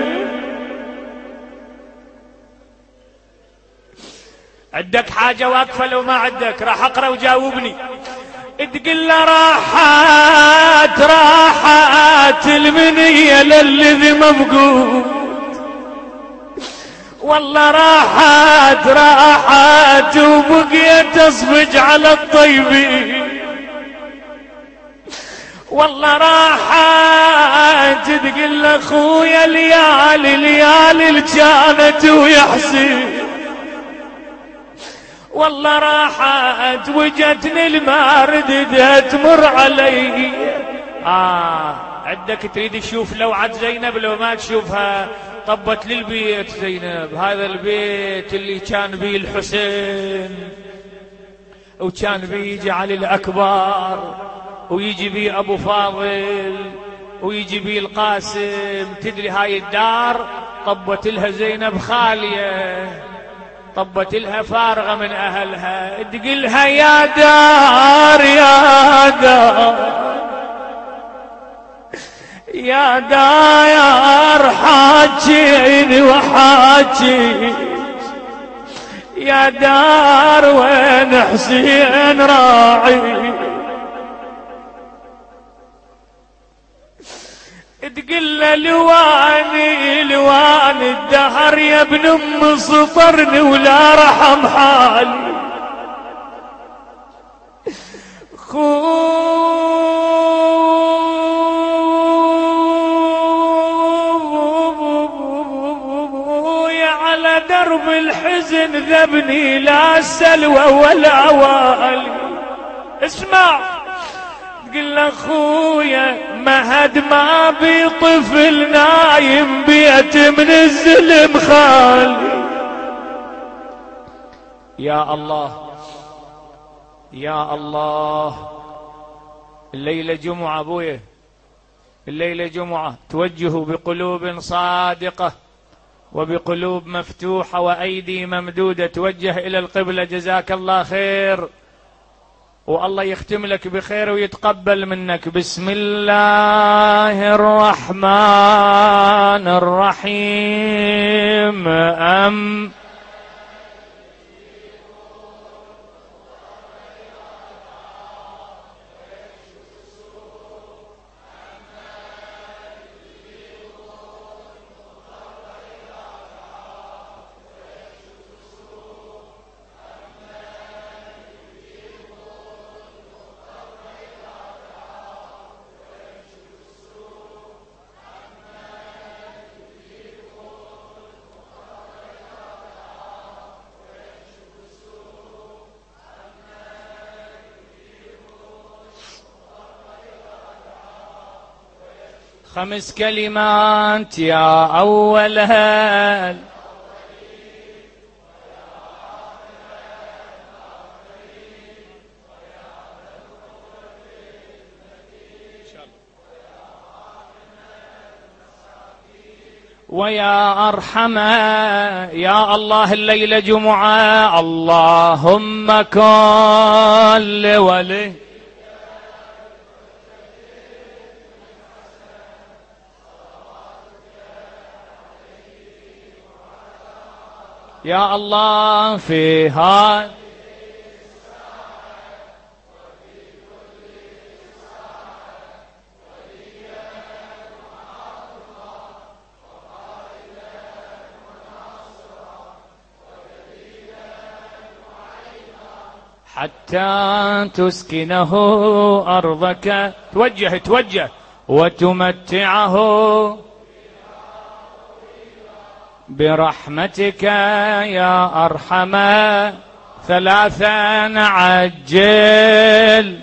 عندك حاجة واقفة لو ما عندك راح اقرأ وجاوبني. تقول له راحت راحت المنية للذي مفقود، والله راحت راحت وبقيت اصفج على الطيبين، والله راحت. تقول له اخويا ليالي ليالي اللي كانت ويحسن، والله راحت وجتني الماردة تمر علي. آه عندك تريد تشوف لوعة زينب لو ما تشوفها؟ طبت للبيت زينب، هذا البيت اللي كان بيه الحسين وكان بيه علي الأكبر ويجي بيه أبو فاضل ويجي بيه القاسم. تدري هاي الدار طبت لها زينب خالية، طبت لها فارغة من أهلها. تقلها يا دار يا دار يا دار حاجيني وحاجي، يا دار وين حسين راعي؟ تقول له لواني لوان الدهر يا ابن ام سطرني ولا رحم حالي. خويا على درب الحزن ذبني لا السلوى ولا والي. اسمع تقول له خويا مهد ما بي طفل نايم بيت من الزلم خالي. يا الله يا الله، الليلة جمعة ابويا، الليلة جمعة، توجهوا بقلوب صادقة وبقلوب مفتوحة وأيدي ممدودة، توجه إلى القبلة. جزاك الله خير والله يختم لك بخير ويتقبل منك. بسم الله الرحمن الرحيم. أم خمس كلمات يا أولها. ويا أرحم يا الله الليلة جمعة. اللهم كن لولي يا الله في هذا حتى تسكنه أرضك. توجه توجه وتمتعه برحمتك يا أرحم. ثلاثا عجل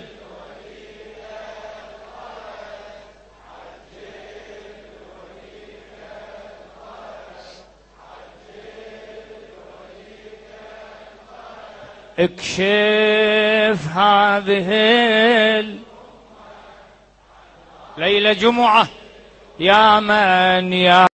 اكشف هذه ليلة جمعة يا من يا